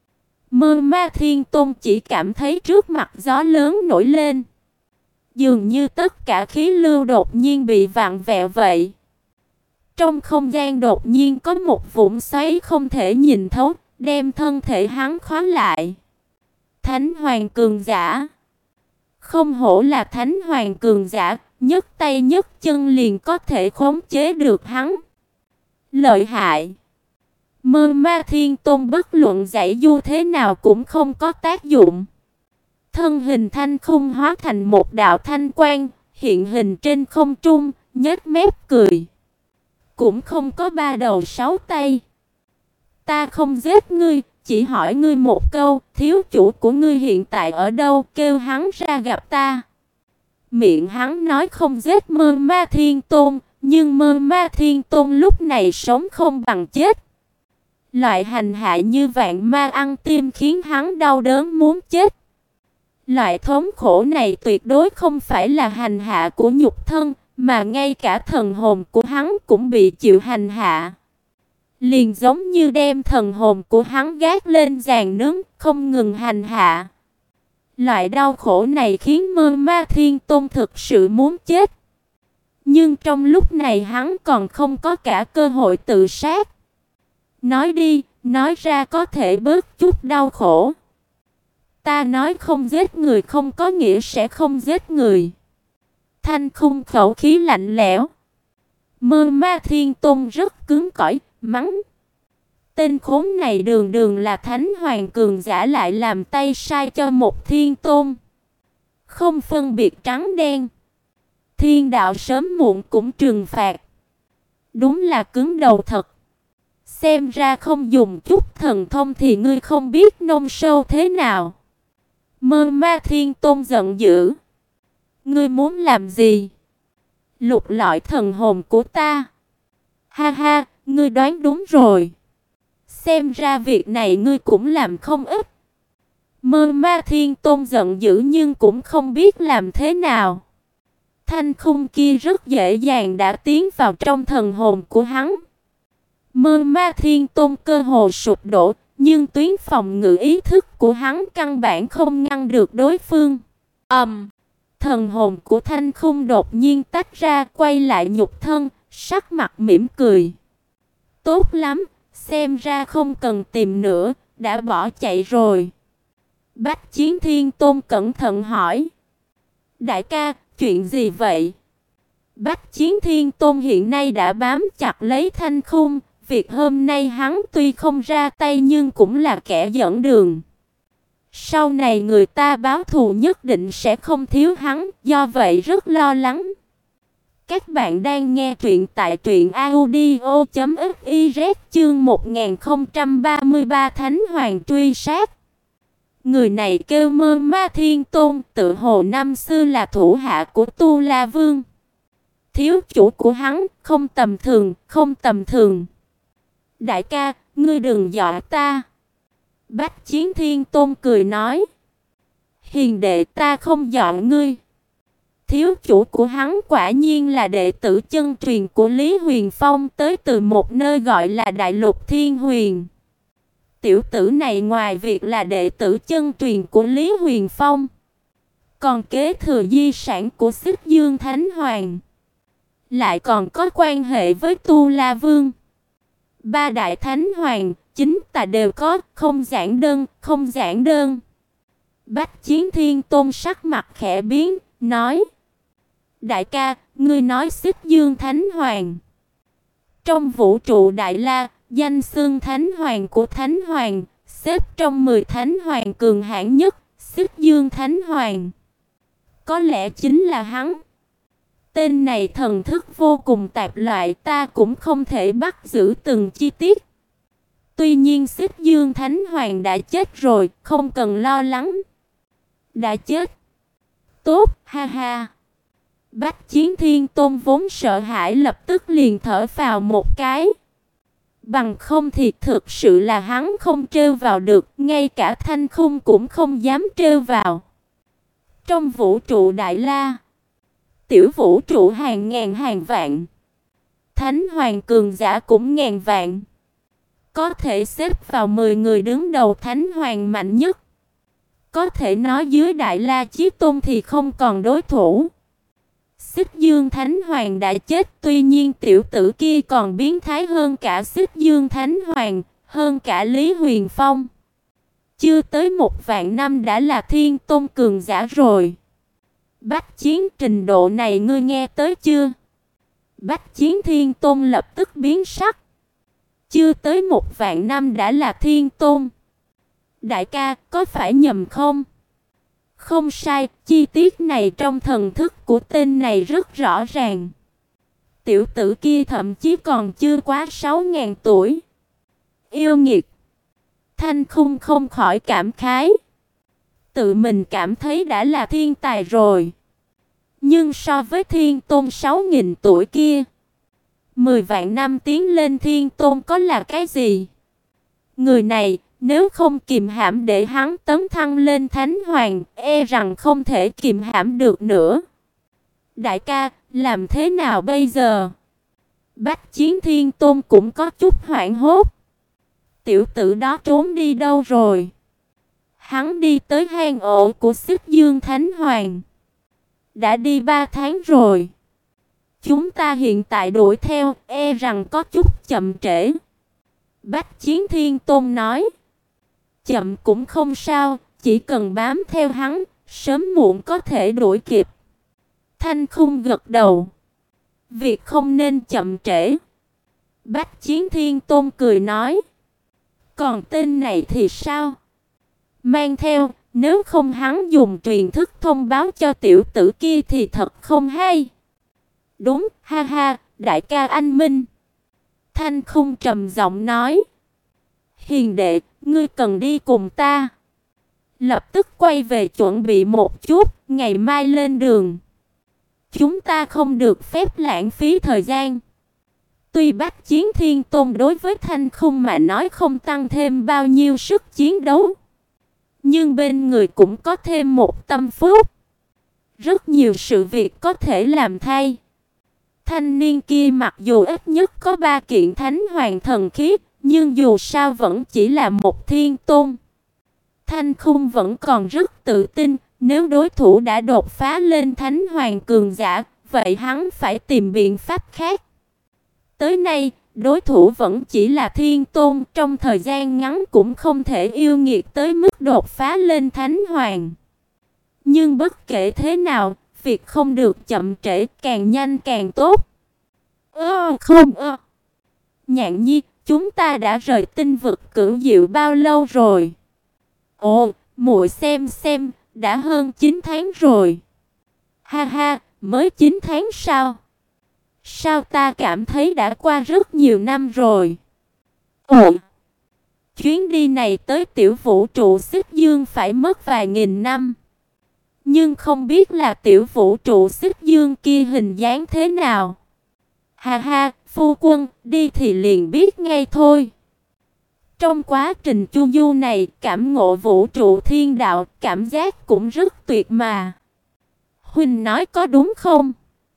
Mơ Ma Thiên Tôn chỉ cảm thấy trước mặt gió lớn nổi lên, dường như tất cả khí lưu đột nhiên bị vặn vẹo vậy. Trong không gian đột nhiên có một vũng xoáy không thể nhìn thấu, đem thân thể hắn khóa lại. Thánh Hoàng cường giả. Không hổ là Thánh Hoàng cường giả, nhấc tay nhấc chân liền có thể khống chế được hắn. Lợi hại. Mơ Ma Thiên Tôn bất luận dãy du thế nào cũng không có tác dụng. Thân hình Thanh Khung hóa thành một đạo thanh quang, hiện hình trên không trung, nhếch mép cười. Cũng không có ba đầu sáu tay. Ta không giết ngươi, chỉ hỏi ngươi một câu, thiếu chủ của ngươi hiện tại ở đâu, kêu hắn ra gặp ta. Miệng hắn nói không giết Mơ Ma Thiên Tôn, nhưng Mơ Ma Thiên Tôn lúc này sống không bằng chết. Loại hành hạ như vạn ma ăn tim khiến hắn đau đớn muốn chết. Loại thống khổ này tuyệt đối không phải là hành hạ của nhục thân, mà ngay cả thần hồn của hắn cũng bị chịu hành hạ. Liền giống như đem thần hồn của hắn gác lên giàn nướng, không ngừng hành hạ. Loại đau khổ này khiến Mơ Ma Thiên Tôn thực sự muốn chết. Nhưng trong lúc này hắn còn không có cả cơ hội tự sát. Nói đi, nói ra có thể bớt chút đau khổ. Ta nói không giết người không có nghĩa sẽ không giết người. Thanh Khung khẩu khí lạnh lẽo. Mơ Ma Thiên Tôn rất cứng cỏi, mắng: tên khốn này đường đường là Thánh Hoàng cường giả lại làm tay sai cho một Thiên Tôn. Không phân biệt trắng đen. Thiên đạo sớm muộn cũng trừng phạt. Đúng là cứng đầu thật. Xem ra không dùng chút thần thông thì ngươi không biết nông sâu thế nào. Mơ Ma Thiên Tôn giận dữ. Ngươi muốn làm gì? Lục lọi thần hồn của ta. Ha ha, ngươi đoán đúng rồi. Xem ra việc này ngươi cũng làm không ít. Mơ Ma Thiên Tôn giận dữ nhưng cũng không biết làm thế nào. Thanh Khung kia rất dễ dàng đã tiến vào trong thần hồn của hắn. Mơ Ma Thiên Tôn cơ hồ sụp đổ, nhưng tuyến phòng ngự ý thức của hắn căn bản không ngăn được đối phương. Ầm, um, thần hồn của Thanh Khung đột nhiên tách ra, quay lại nhục thân, sắc mặt mỉm cười. Tốt lắm, xem ra không cần tìm nữa, đã bỏ chạy rồi. Bách Chiến Thiên Tôn cẩn thận hỏi: đại ca, chuyện gì vậy? Bách Chiến Thiên Tôn hiện nay đã bám chặt lấy Thanh Khung. Việc hôm nay hắn tuy không ra tay nhưng cũng là kẻ dẫn đường. Sau này người ta báo thù nhất định sẽ không thiếu hắn, do vậy rất lo lắng. Các bạn đang nghe truyện tại truyện audio chấm fiz chương một nghìn không trăm ba mươi ba Thánh Hoàng truy sát. Người này kêu Mơ Ma Thiên Tôn, tự hồ năm xưa là thủ hạ của Tu La Vương. Thiếu chủ của hắn không tầm thường, không tầm thường. Đại ca, ngươi đừng dọa ta. Bách Chiến Thiên Tôn cười nói: hiền đệ, ta không dọa ngươi. Thiếu chủ của hắn quả nhiên là đệ tử chân truyền của Lý Huyền Phong, tới từ một nơi gọi là Đại Lục Thiên Huyền. Tiểu tử này ngoài việc là đệ tử chân truyền của Lý Huyền Phong, còn kế thừa di sản của Xích Dương Thánh Hoàng, lại còn có quan hệ với Tu La Vương. Ba đại thánh hoàng, chính tà đều có, không giản đơn, không giản đơn. Bách Chiến Thiên Tôn sắc mặt khẽ biến, nói: đại ca, ngươi nói Xích Dương Thánh Hoàng. Trong vũ trụ Đại La, danh xưng Thánh Hoàng của Thánh Hoàng, xếp trong mười Thánh Hoàng cường hãn nhất, Xích Dương Thánh Hoàng. Có lẽ chính là hắn. Tên này thần thức vô cùng tạp loại, ta cũng không thể bắt giữ từng chi tiết. Tuy nhiên Xích Dương Thánh Hoàng đã chết rồi, không cần lo lắng. Đã chết. Tốt, ha ha. Bách Chiến Thiên Tôn vốn sợ hãi lập tức liền thở phào một cái. Bằng không thì thực sự là hắn không trêu vào được, ngay cả Thanh Khung cũng không dám trêu vào. Trong vũ trụ Đại La, tiểu vũ trụ hàng ngàn hàng vạn, Thánh Hoàng cường giả cũng ngàn vạn. Có thể xếp vào mười người đứng đầu Thánh Hoàng mạnh nhất. Có thể nói dưới Đại La Chí Tôn thì không còn đối thủ. Xích Dương Thánh Hoàng đã chết, tuy nhiên tiểu tử kia còn biến thái hơn cả Xích Dương Thánh Hoàng, hơn cả Lý Huyền Phong. Chưa tới một vạn năm đã là Thiên Tôn cường giả rồi. Bách Chiến, trình độ này ngươi nghe tới chưa? Bách Chiến Thiên Tôn lập tức biến sắc. Chưa tới một vạn năm đã là Thiên Tôn. Đại ca, có phải nhầm không? Không sai, chi tiết này trong thần thức của tên này rất rõ ràng. Tiểu tử kia thậm chí còn chưa quá sáu ngàn tuổi. Yêu nghiệt. Thanh Khung không khỏi cảm khái. Tự mình cảm thấy đã là thiên tài rồi. Nhưng so với Thiên Tôn sáu nghìn tuổi kia, mười vạn năm tiến lên Thiên Tôn có là cái gì? Người này, nếu không kìm hãm để hắn tấn thăng lên Thánh Hoàng, e rằng không thể kìm hãm được nữa. Đại ca, làm thế nào bây giờ? Bách Chiến Thiên Tôn cũng có chút hoảng hốt. Tiểu tử đó trốn đi đâu rồi? Hắn đi tới hang ổ của Xích Dương Thánh Hoàng. Đã đi ba tháng rồi. Chúng ta hiện tại đuổi theo, e rằng có chút chậm trễ. Bách Chiến Thiên Tôn nói. Chậm cũng không sao, chỉ cần bám theo hắn, sớm muộn có thể đuổi kịp. Thanh Khung gật đầu. Việc không nên chậm trễ. Bách Chiến Thiên Tôn cười nói. Còn tên này thì sao? Mang theo, nếu không hắn dùng truyền thức thông báo cho tiểu tử kia thì thật không hay. Đúng, ha ha, đại ca anh minh. Thanh Khung trầm giọng nói. Hiền đệ, ngươi cần đi cùng ta. Lập tức quay về chuẩn bị một chút, ngày mai lên đường. Chúng ta không được phép lãng phí thời gian. Tuy Bách Chiến Thiên Tôn đối với Thanh Khung mà nói không tăng thêm bao nhiêu sức chiến đấu, nhưng bên người cũng có thêm một tâm phúc. Rất nhiều sự việc có thể làm thay. Thanh niên kia mặc dù ít nhất có ba kiện Thánh Hoàng thần khí, nhưng dù sao vẫn chỉ là một Thiên Tôn. Thanh Khung vẫn còn rất tự tin, nếu đối thủ đã đột phá lên Thánh Hoàng cường giả, vậy hắn phải tìm biện pháp khác. Tới nay, đối thủ vẫn chỉ là Thiên Tôn, trong thời gian ngắn cũng không thể yêu nghiệt tới mức đột phá lên Thánh Hoàng. Nhưng bất kể thế nào, việc không được chậm trễ, càng nhanh càng tốt. Ơ không ơ. Nhạn Nhi, chúng ta đã rời tinh vực Cửu Diệu bao lâu rồi? Ồ, muội xem xem, đã hơn chín tháng rồi. Ha ha, mới chín tháng sao? Sao ta cảm thấy đã qua rất nhiều năm rồi? Ồ, chuyến đi này tới tiểu vũ trụ Xích Dương phải mất vài nghìn năm. Nhưng không biết là tiểu vũ trụ Xích Dương kia hình dáng thế nào. Ha ha, phu quân, đi thì liền biết ngay thôi. Trong quá trình chu du này, cảm ngộ vũ trụ thiên đạo, cảm giác cũng rất tuyệt mà. Huynh nói có đúng không?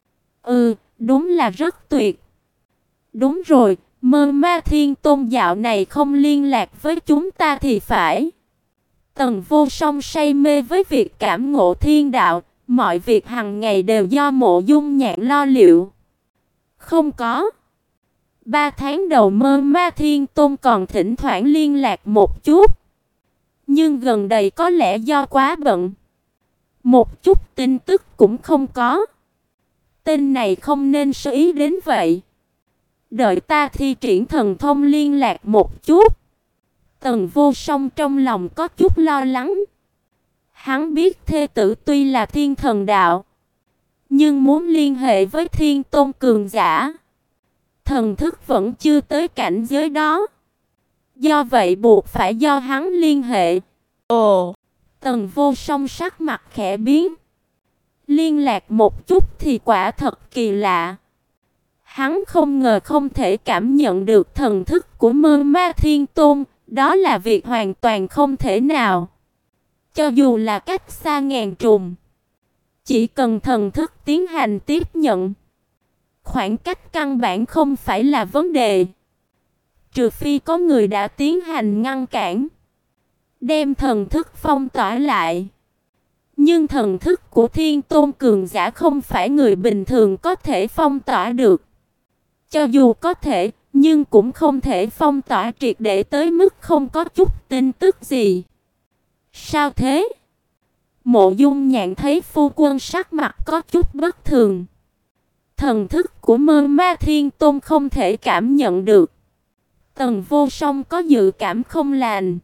Ừ, đúng là rất tuyệt. Đúng rồi, Mơ Ma Thiên Tôn dạo này không liên lạc với chúng ta thì phải. Tần Vô Song say mê với việc cảm ngộ thiên đạo, mọi việc hàng ngày đều do Mộ Dung Nhạn lo liệu. Không có. Ba tháng đầu Mơ Ma Thiên Tôn còn thỉnh thoảng liên lạc một chút. Nhưng gần đây có lẽ do quá bận, một chút tin tức cũng không có. Tên này không nên sơ ý đến vậy. Đợi ta thi triển thần thông liên lạc một chút. Tần Vô Song trong lòng có chút lo lắng. Hắn biết thê tử tuy là thiên thần đạo, Nhưng muốn liên hệ với Thiên Tôn cường giả, thần thức vẫn chưa tới cảnh giới đó. Do vậy buộc phải do hắn liên hệ. Ồ, Tần Vô Song sắc mặt khẽ biến. Liên lạc một chút thì quả thật kỳ lạ. Hắn không ngờ không thể cảm nhận được thần thức của Mơ Ma Thiên Tôn, đó là việc hoàn toàn không thể nào. Cho dù là cách xa ngàn trùng, chỉ cần thần thức tiến hành tiếp nhận, khoảng cách căn bản không phải là vấn đề. Trừ phi có người đã tiến hành ngăn cản, đem thần thức phong tỏa lại. Nhưng thần thức của Thiên Tôn cường giả không phải người bình thường có thể phong tỏa được. Cho dù có thể, nhưng cũng không thể phong tỏa triệt để tới mức không có chút tin tức gì. Sao thế? Mộ Dung Nhạn thấy phu quân sắc mặt có chút bất thường. Thần thức của Mơ Ma Thiên Tôn không thể cảm nhận được. Tần Vô Song có dự cảm không lành.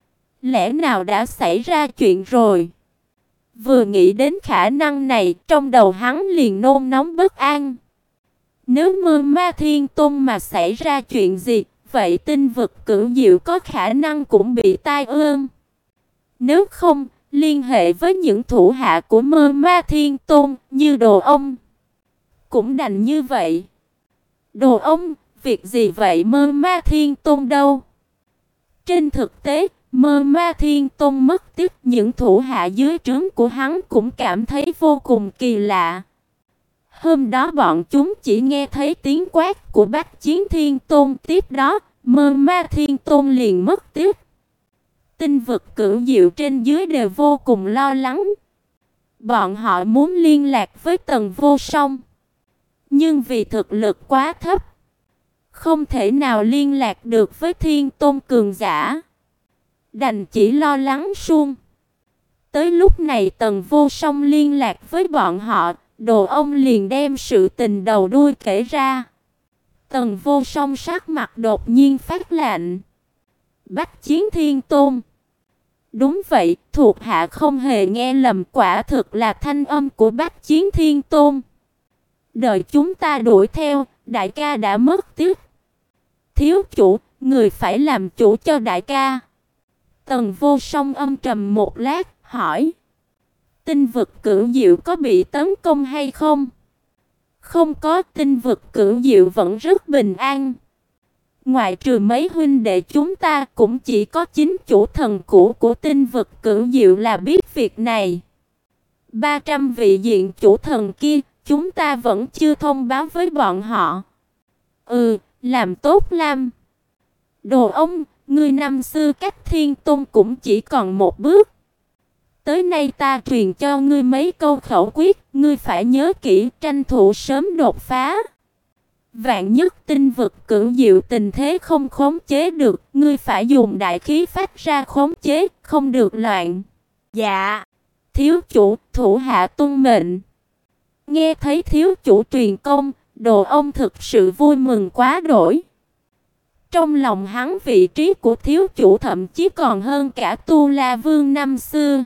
Lẽ nào đã xảy ra chuyện rồi? Vừa nghĩ đến khả năng này, trong đầu hắn liền nôn nóng bất an. Nếu Mơ Ma Thiên Tôn mà xảy ra chuyện gì, vậy tinh vực cửu diệu có khả năng cũng bị tai ương. Nếu không, liên hệ với những thủ hạ của Mơ Ma Thiên Tôn như Đồ Ông. Cũng đành như vậy. Đồ Ông, việc gì vậy Mơ Ma Thiên Tôn đâu? Trên thực tế, Mơ Ma Thiên Tôn mất tích, những thủ hạ dưới trướng của hắn cũng cảm thấy vô cùng kỳ lạ. Hôm đó bọn chúng chỉ nghe thấy tiếng quát của Bách Chiến Thiên Tôn, tiếp đó Mơ Ma Thiên Tôn liền mất tích. Tinh vực cửu diệu trên dưới đều vô cùng lo lắng. Bọn họ muốn liên lạc với Tần Vô Song, nhưng vì thực lực quá thấp, không thể nào liên lạc được với Thiên Tôn cường giả, đành chỉ lo lắng suông. Tới lúc này Tần Vô Song liên lạc với bọn họ, Đồ Ông liền đem sự tình đầu đuôi kể ra. Tần Vô Song sắc mặt đột nhiên phát lạnh. Bách Chiến Thiên Tôn. Đúng vậy, thuộc hạ không hề nghe lầm, quả thực là thanh âm của Bách Chiến Thiên Tôn. Đợi chúng ta đuổi theo, đại ca đã mất tích. Thiếu chủ, người phải làm chủ cho đại ca. Tần Vô Song âm trầm một lát, hỏi. Tinh vực cửu diệu có bị tấn công hay không? Không có, tinh vực cửu diệu vẫn rất bình an. Ngoại trừ mấy huynh đệ chúng ta, cũng chỉ có chính chủ thần cũ của tinh vực cửu diệu là biết việc này. ba trăm vị diện chủ thần kia, chúng ta vẫn chưa thông báo với bọn họ. Ừ, làm tốt lắm. Đồ Ông, ngươi năm xưa cách Thiên Tôn cũng chỉ còn một bước. Tới nay ta truyền cho ngươi mấy câu khẩu quyết, ngươi phải nhớ kỹ, tranh thủ sớm đột phá. Vạn nhất tinh vực cửu diệu tình thế không khống chế được, ngươi phải dùng đại khí phát ra khống chế, không được loạn. Dạ, thiếu chủ, thủ hạ tuân mệnh. Nghe thấy thiếu chủ truyền công, Đồ Ông thực sự vui mừng quá đổi. Trong lòng hắn vị trí của thiếu chủ thậm chí còn hơn cả Tu La Vương năm xưa.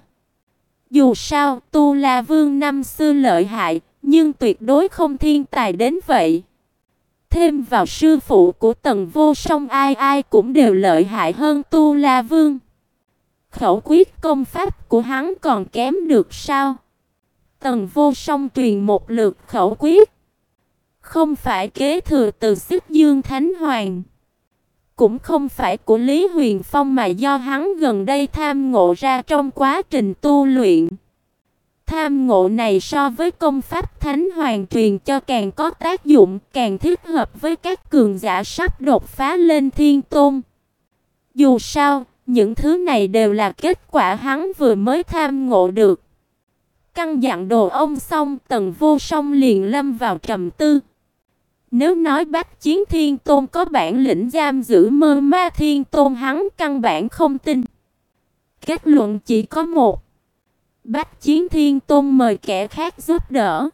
Dù sao, Tu La Vương năm xưa lợi hại, nhưng tuyệt đối không thiên tài đến vậy. Thêm vào sư phụ của Tần Vô Song, ai ai cũng đều lợi hại hơn Tu La Vương. Khẩu quyết công pháp của hắn còn kém được sao? Tần Vô Song truyền một lượt khẩu quyết, không phải kế thừa từ Xích Dương Thánh Hoàng, cũng không phải của Lý Huyền Phong, mà do hắn gần đây tham ngộ ra trong quá trình tu luyện. Tham ngộ này so với công pháp Thánh Hoàng truyền cho càng có tác dụng, càng thích hợp với các cường giả sắp đột phá lên Thiên Tôn. Dù sao, những thứ này đều là kết quả hắn vừa mới tham ngộ được. Căn dặn Đồ Ông xong, Tần Vô Song liền lâm vào trầm tư. Nếu nói Bách Chiến Thiên Tôn có bản lĩnh giam giữ Mơ Ma Thiên Tôn, hắn căn bản không tin. Kết luận chỉ có một: Bách Chiến Thiên Tôn mời kẻ khác giúp đỡ,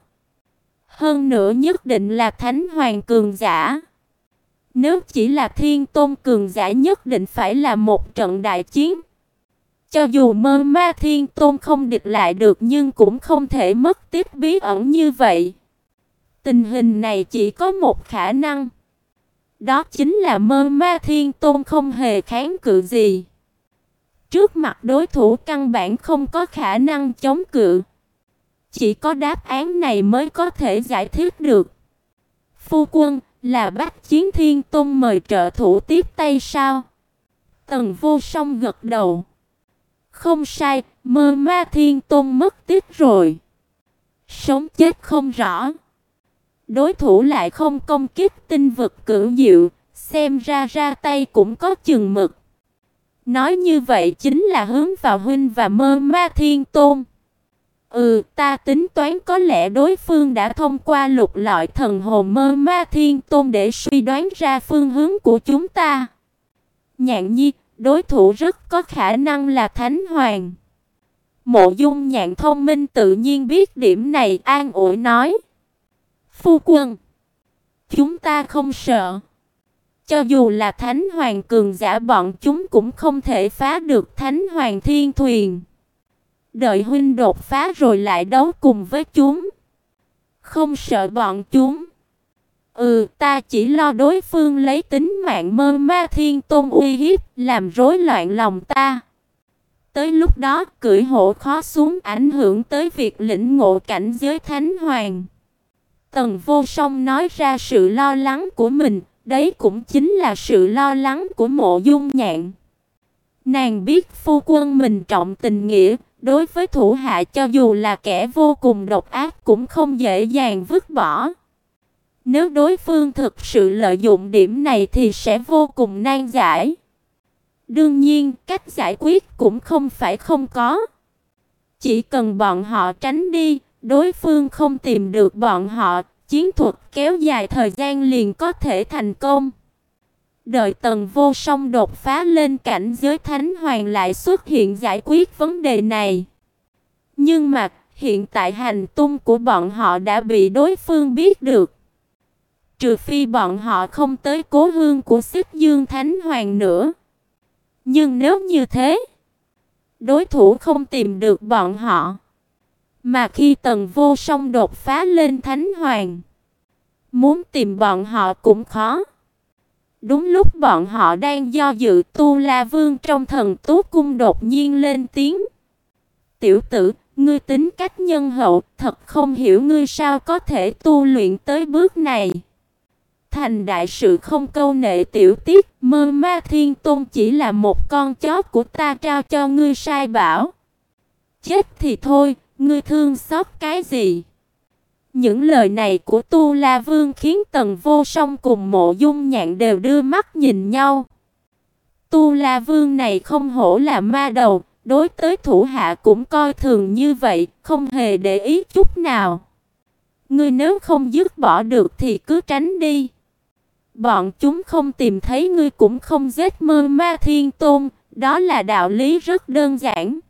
hơn nữa nhất định là Thánh Hoàng cường giả. Nếu chỉ là Thiên Tôn cường giả, nhất định phải là một trận đại chiến. Cho dù Mơ Ma Thiên Tôn không địch lại được nhưng cũng không thể mất tiếp bí ẩn như vậy. Tình hình này chỉ có một khả năng. Đó chính là Mơ Ma Thiên Tôn không hề kháng cự gì. Trước mặt đối thủ căn bản không có khả năng chống cự. Chỉ có đáp án này mới có thể giải thích được. Phu quân, là Bách Chiến Thiên Tôn mời trợ thủ tiếp tay sao? Tần Vô Song gật đầu. Không sai, Mơ Ma Thiên Tôn mất tích rồi. Sống chết không rõ. Đối thủ lại không công kích tinh vực cửu diệu, xem ra ra tay cũng có chừng mực. Nói như vậy chính là hướng vào huynh và Mơ Ma Thiên Tôn. Ừ, ta tính toán có lẽ đối phương đã thông qua lục lọi thần hồn Mơ Ma Thiên Tôn để suy đoán ra phương hướng của chúng ta. Nhạn Nhi, đối thủ rất có khả năng là Thánh Hoàng. Mộ Dung Nhạn thông minh tự nhiên biết điểm này, an ủi nói. Phu quân, chúng ta không sợ. Cho dù là Thánh Hoàng cường giả bọn chúng cũng không thể phá được Thánh Hoàng Thiên Thuyền. Đợi huynh đột phá rồi lại đấu cùng với chúng. Không sợ bọn chúng. Ừ, ta chỉ lo đối phương lấy tính mạng Mơ Ma Thiên Tôn uy hiếp, làm rối loạn lòng ta. Tới lúc đó cưỡi hổ khó xuống, ảnh hưởng tới việc lĩnh ngộ cảnh giới Thánh Hoàng. Tần Vô Song nói ra sự lo lắng của mình, đấy cũng chính là sự lo lắng của Mộ Dung Nhạn. Nàng biết phu quân mình trọng tình nghĩa, đối với thủ hạ cho dù là kẻ vô cùng độc ác cũng không dễ dàng vứt bỏ. Nếu đối phương thực sự lợi dụng điểm này thì sẽ vô cùng nan giải. Đương nhiên, cách giải quyết cũng không phải không có. Chỉ cần bọn họ tránh đi, đối phương không tìm được bọn họ, chiến thuật kéo dài thời gian liền có thể thành công. Đợi Tần Vô Song đột phá lên cảnh giới Thánh Hoàng lại xuất hiện giải quyết vấn đề này. Nhưng mà, hiện tại hành tung của bọn họ đã bị đối phương biết được. Trừ phi bọn họ không tới cố hương của Xích Dương Thánh Hoàng nữa. Nhưng nếu như thế, đối thủ không tìm được bọn họ. Mà khi Tần Vô Song đột phá lên Thánh Hoàng, muốn tìm bọn họ cũng khó. Đúng lúc bọn họ đang do dự, Tu La Vương trong Thần Tú Cung đột nhiên lên tiếng. Tiểu tử, ngươi tính cách nhân hậu, thật không hiểu ngươi sao có thể tu luyện tới bước này. Thành đại sự không câu nệ tiểu tiết, Mơ Ma Thiên Tôn chỉ là một con chó của ta trao cho ngươi sai bảo. Chết thì thôi, ngươi thương xót cái gì? Những lời này của Tu La Vương khiến Tần Vô Song cùng Mộ Dung Nhạn đều đưa mắt nhìn nhau. Tu La Vương này không hổ là ma đầu, đối tới thủ hạ cũng coi thường như vậy, không hề để ý chút nào. Ngươi nếu không dứt bỏ được thì cứ tránh đi. Bọn chúng không tìm thấy ngươi cũng không giết Mơ Ma Thiên Tôn, đó là đạo lý rất đơn giản.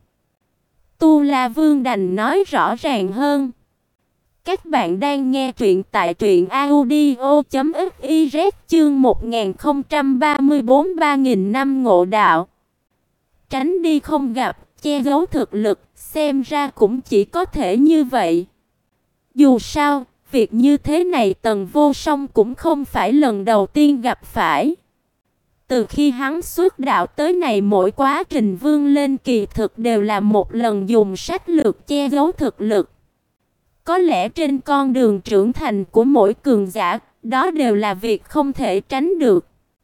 Tu La Vương đành nói rõ ràng hơn. Các bạn đang nghe truyện tại truyện audio chấm fiz chương một nghìn không trăm ba mươi tư ba nghìn năm ngộ đạo. Tránh đi không gặp, che giấu thực lực, xem ra cũng chỉ có thể như vậy. Dù sao, việc như thế này Tần Vô Song cũng không phải lần đầu tiên gặp phải. Từ khi hắn xuất đạo tới này, mỗi quá trình vươn lên kỳ thực đều là một lần dùng sách lược che giấu thực lực. Có lẽ trên con đường trưởng thành của mỗi cường giả, đó đều là việc không thể tránh được.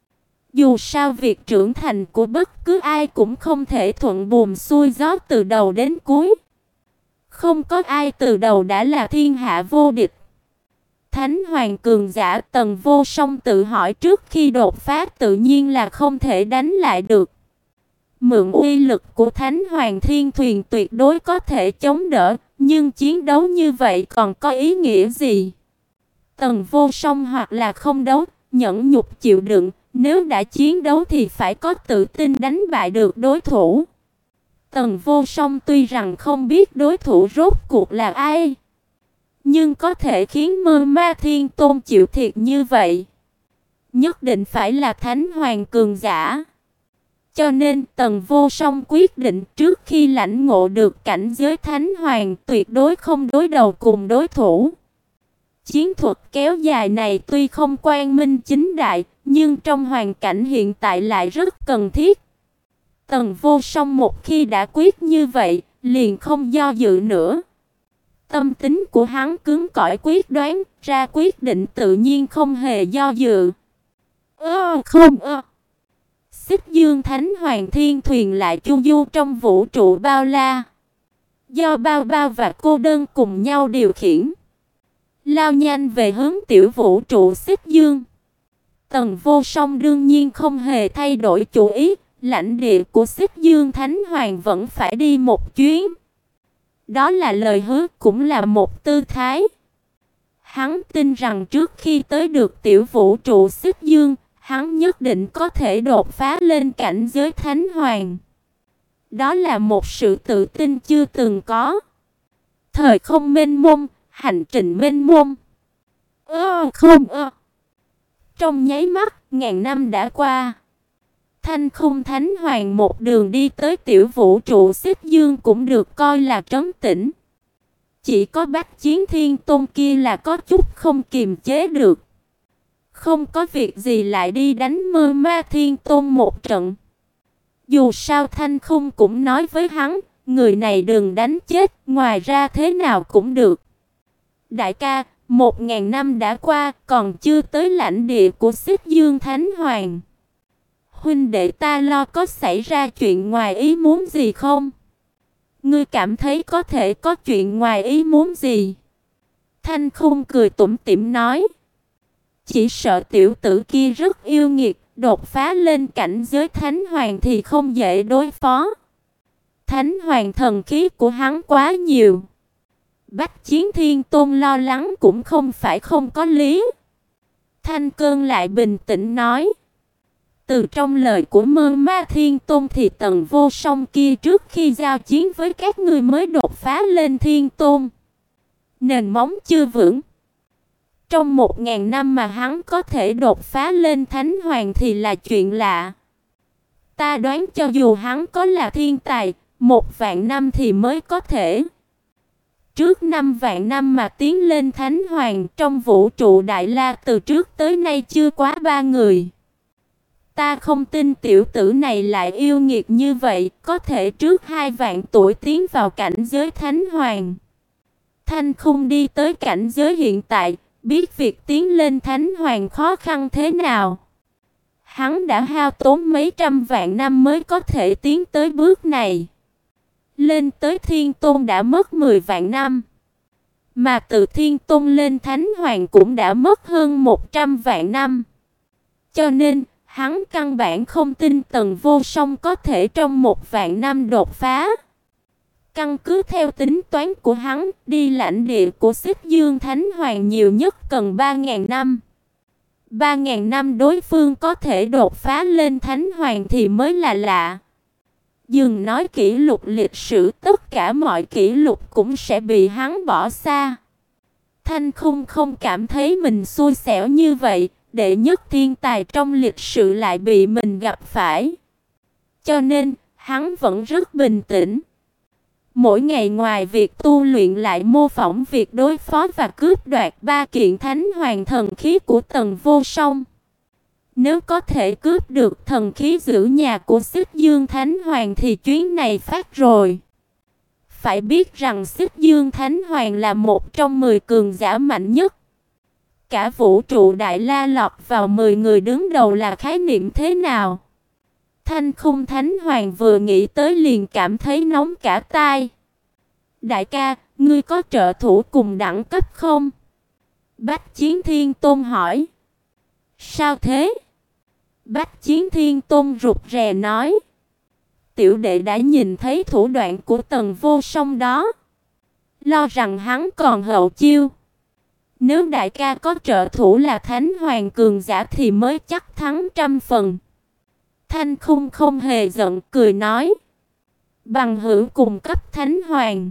Dù sao việc trưởng thành của bất cứ ai cũng không thể thuận buồm xuôi gió từ đầu đến cuối. Không có ai từ đầu đã là thiên hạ vô địch. Thánh Hoàng cường giả Tần Vô Song tự hỏi trước khi đột phá tự nhiên là không thể đánh lại được. Mượn uy lực của Thánh Hoàng Thiên Thuyền tuyệt đối có thể chống đỡ, nhưng chiến đấu như vậy còn có ý nghĩa gì? Tần Vô Song hoặc là không đấu, nhẫn nhục chịu đựng, nếu đã chiến đấu thì phải có tự tin đánh bại được đối thủ. Tần Vô Song tuy rằng không biết đối thủ rốt cuộc là ai, nhưng có thể khiến Mơ Ma Thiên Tôn chịu thiệt như vậy, nhất định phải là Thánh Hoàng cường giả. Cho nên Tần Vô Song quyết định trước khi lãnh ngộ được cảnh giới Thánh Hoàng tuyệt đối không đối đầu cùng đối thủ. Chiến thuật kéo dài này tuy không quang minh chính đại, nhưng trong hoàn cảnh hiện tại lại rất cần thiết. Tần Vô Song một khi đã quyết như vậy, liền không do dự nữa. Tâm tính của hắn cứng cỏi quyết đoán, ra quyết định tự nhiên không hề do dự. Ơ không ơ. Xích Dương Thánh Hoàng Thiên thuyền lại chu du trong vũ trụ bao la. Do Bao Bao và Cô Đơn cùng nhau điều khiển, lao nhanh về hướng tiểu vũ trụ Xích Dương. Tần Vô Song đương nhiên không hề thay đổi chủ ý, lãnh địa của Xích Dương Thánh Hoàng vẫn phải đi một chuyến. Đó là lời hứa cũng là một tư thái. Hắn tin rằng trước khi tới được tiểu vũ trụ Xích Dương, hắn nhất định có thể đột phá lên cảnh giới Thánh Hoàng. Đó là một sự tự tin chưa từng có. Thời không mênh mông, hành trình mênh mông. Ơ không ơ. Trong nháy mắt, ngàn năm đã qua. Thanh Khung Thánh Hoàng một đường đi tới tiểu vũ trụ Xích Dương cũng được coi là trấn tĩnh. Chỉ có Bách Chiến Thiên Tôn kia là có chút không kiềm chế được. Không có việc gì lại đi đánh Mơ Ma Thiên Tôn một trận. Dù sao Thanh Khung cũng nói với hắn, người này đừng đánh chết, ngoài ra thế nào cũng được. Đại ca, một ngàn năm đã qua, còn chưa tới lãnh địa của Xích Dương Thánh Hoàng. Huynh đệ ta lo có xảy ra chuyện ngoài ý muốn gì không? Ngươi cảm thấy có thể có chuyện ngoài ý muốn gì? Thanh Khung cười tủm tỉm nói. Chỉ sợ tiểu tử kia rất yêu nghiệt, đột phá lên cảnh giới Thánh Hoàng thì không dễ đối phó. Thánh Hoàng thần khí của hắn quá nhiều. Bách Chiến Thiên Tôn lo lắng cũng không phải không có lý. Thanh Cơn lại bình tĩnh nói. Từ trong lời của Mơ Ma Thiên Tôn thì Tần Vô Song kia trước khi giao chiến với các ngươi mới đột phá lên Thiên Tôn. Nền móng chưa vững. Trong một ngàn năm mà hắn có thể đột phá lên Thánh Hoàng thì là chuyện lạ. Ta đoán cho dù hắn có là thiên tài, một vạn năm thì mới có thể. Trước năm vạn năm mà tiến lên Thánh Hoàng trong vũ trụ Đại La từ trước tới nay chưa quá ba người. Ta không tin tiểu tử này lại yêu nghiệt như vậy, có thể trước hai vạn tuổi tiến vào cảnh giới Thánh Hoàng. Thanh Khung đi tới cảnh giới hiện tại, biết việc tiến lên Thánh Hoàng khó khăn thế nào. Hắn đã hao tốn mấy trăm vạn năm mới có thể tiến tới bước này. Lên tới Thiên Tôn đã mất mười vạn năm. Mà từ Thiên Tôn lên Thánh Hoàng cũng đã mất hơn một trăm vạn năm. Cho nên, hắn căn bản không tin Tần Vô Song có thể trong một vạn năm đột phá. Căn cứ theo tính toán của hắn, đi lãnh địa của Xích Dương Thánh Hoàng nhiều nhất cần ba ngàn năm. ba ngàn năm đối phương có thể đột phá lên Thánh Hoàng thì mới là lạ. Dừng nói kỷ lục lịch sử, tất cả mọi kỷ lục cũng sẽ bị hắn bỏ xa. Thanh Khung không cảm thấy mình xui xẻo như vậy, đệ nhất thiên tài trong lịch sử lại bị mình gặp phải. Cho nên, hắn vẫn rất bình tĩnh. Mỗi ngày ngoài việc tu luyện lại mô phỏng việc đối phó và cướp đoạt ba kiện Thánh Hoàng thần khí của Tần Vô Song. Nếu có thể cướp được thần khí giữ nhà của Xích Dương Thánh Hoàng thì chuyến này phát rồi. Phải biết rằng Xích Dương Thánh Hoàng là một trong mười cường giả mạnh nhất. Cả vũ trụ Đại La lọt vào mười người đứng đầu là khái niệm thế nào? Thanh Khung Thánh Hoàng vừa nghĩ tới liền cảm thấy nóng cả tai. Đại ca, ngươi có trợ thủ cùng đẳng cấp không? Bách Chiến Thiên Tôn hỏi. Sao thế? Bách Chiến Thiên Tôn rụt rè nói. Tiểu đệ đã nhìn thấy thủ đoạn của Tần Vô Song đó. Lo rằng hắn còn hậu chiêu. Nếu đại ca có trợ thủ là Thánh Hoàng cường giả thì mới chắc thắng trăm phần. Thanh Khung không hề giận, cười nói. Bằng hữu cùng cấp Thánh Hoàng.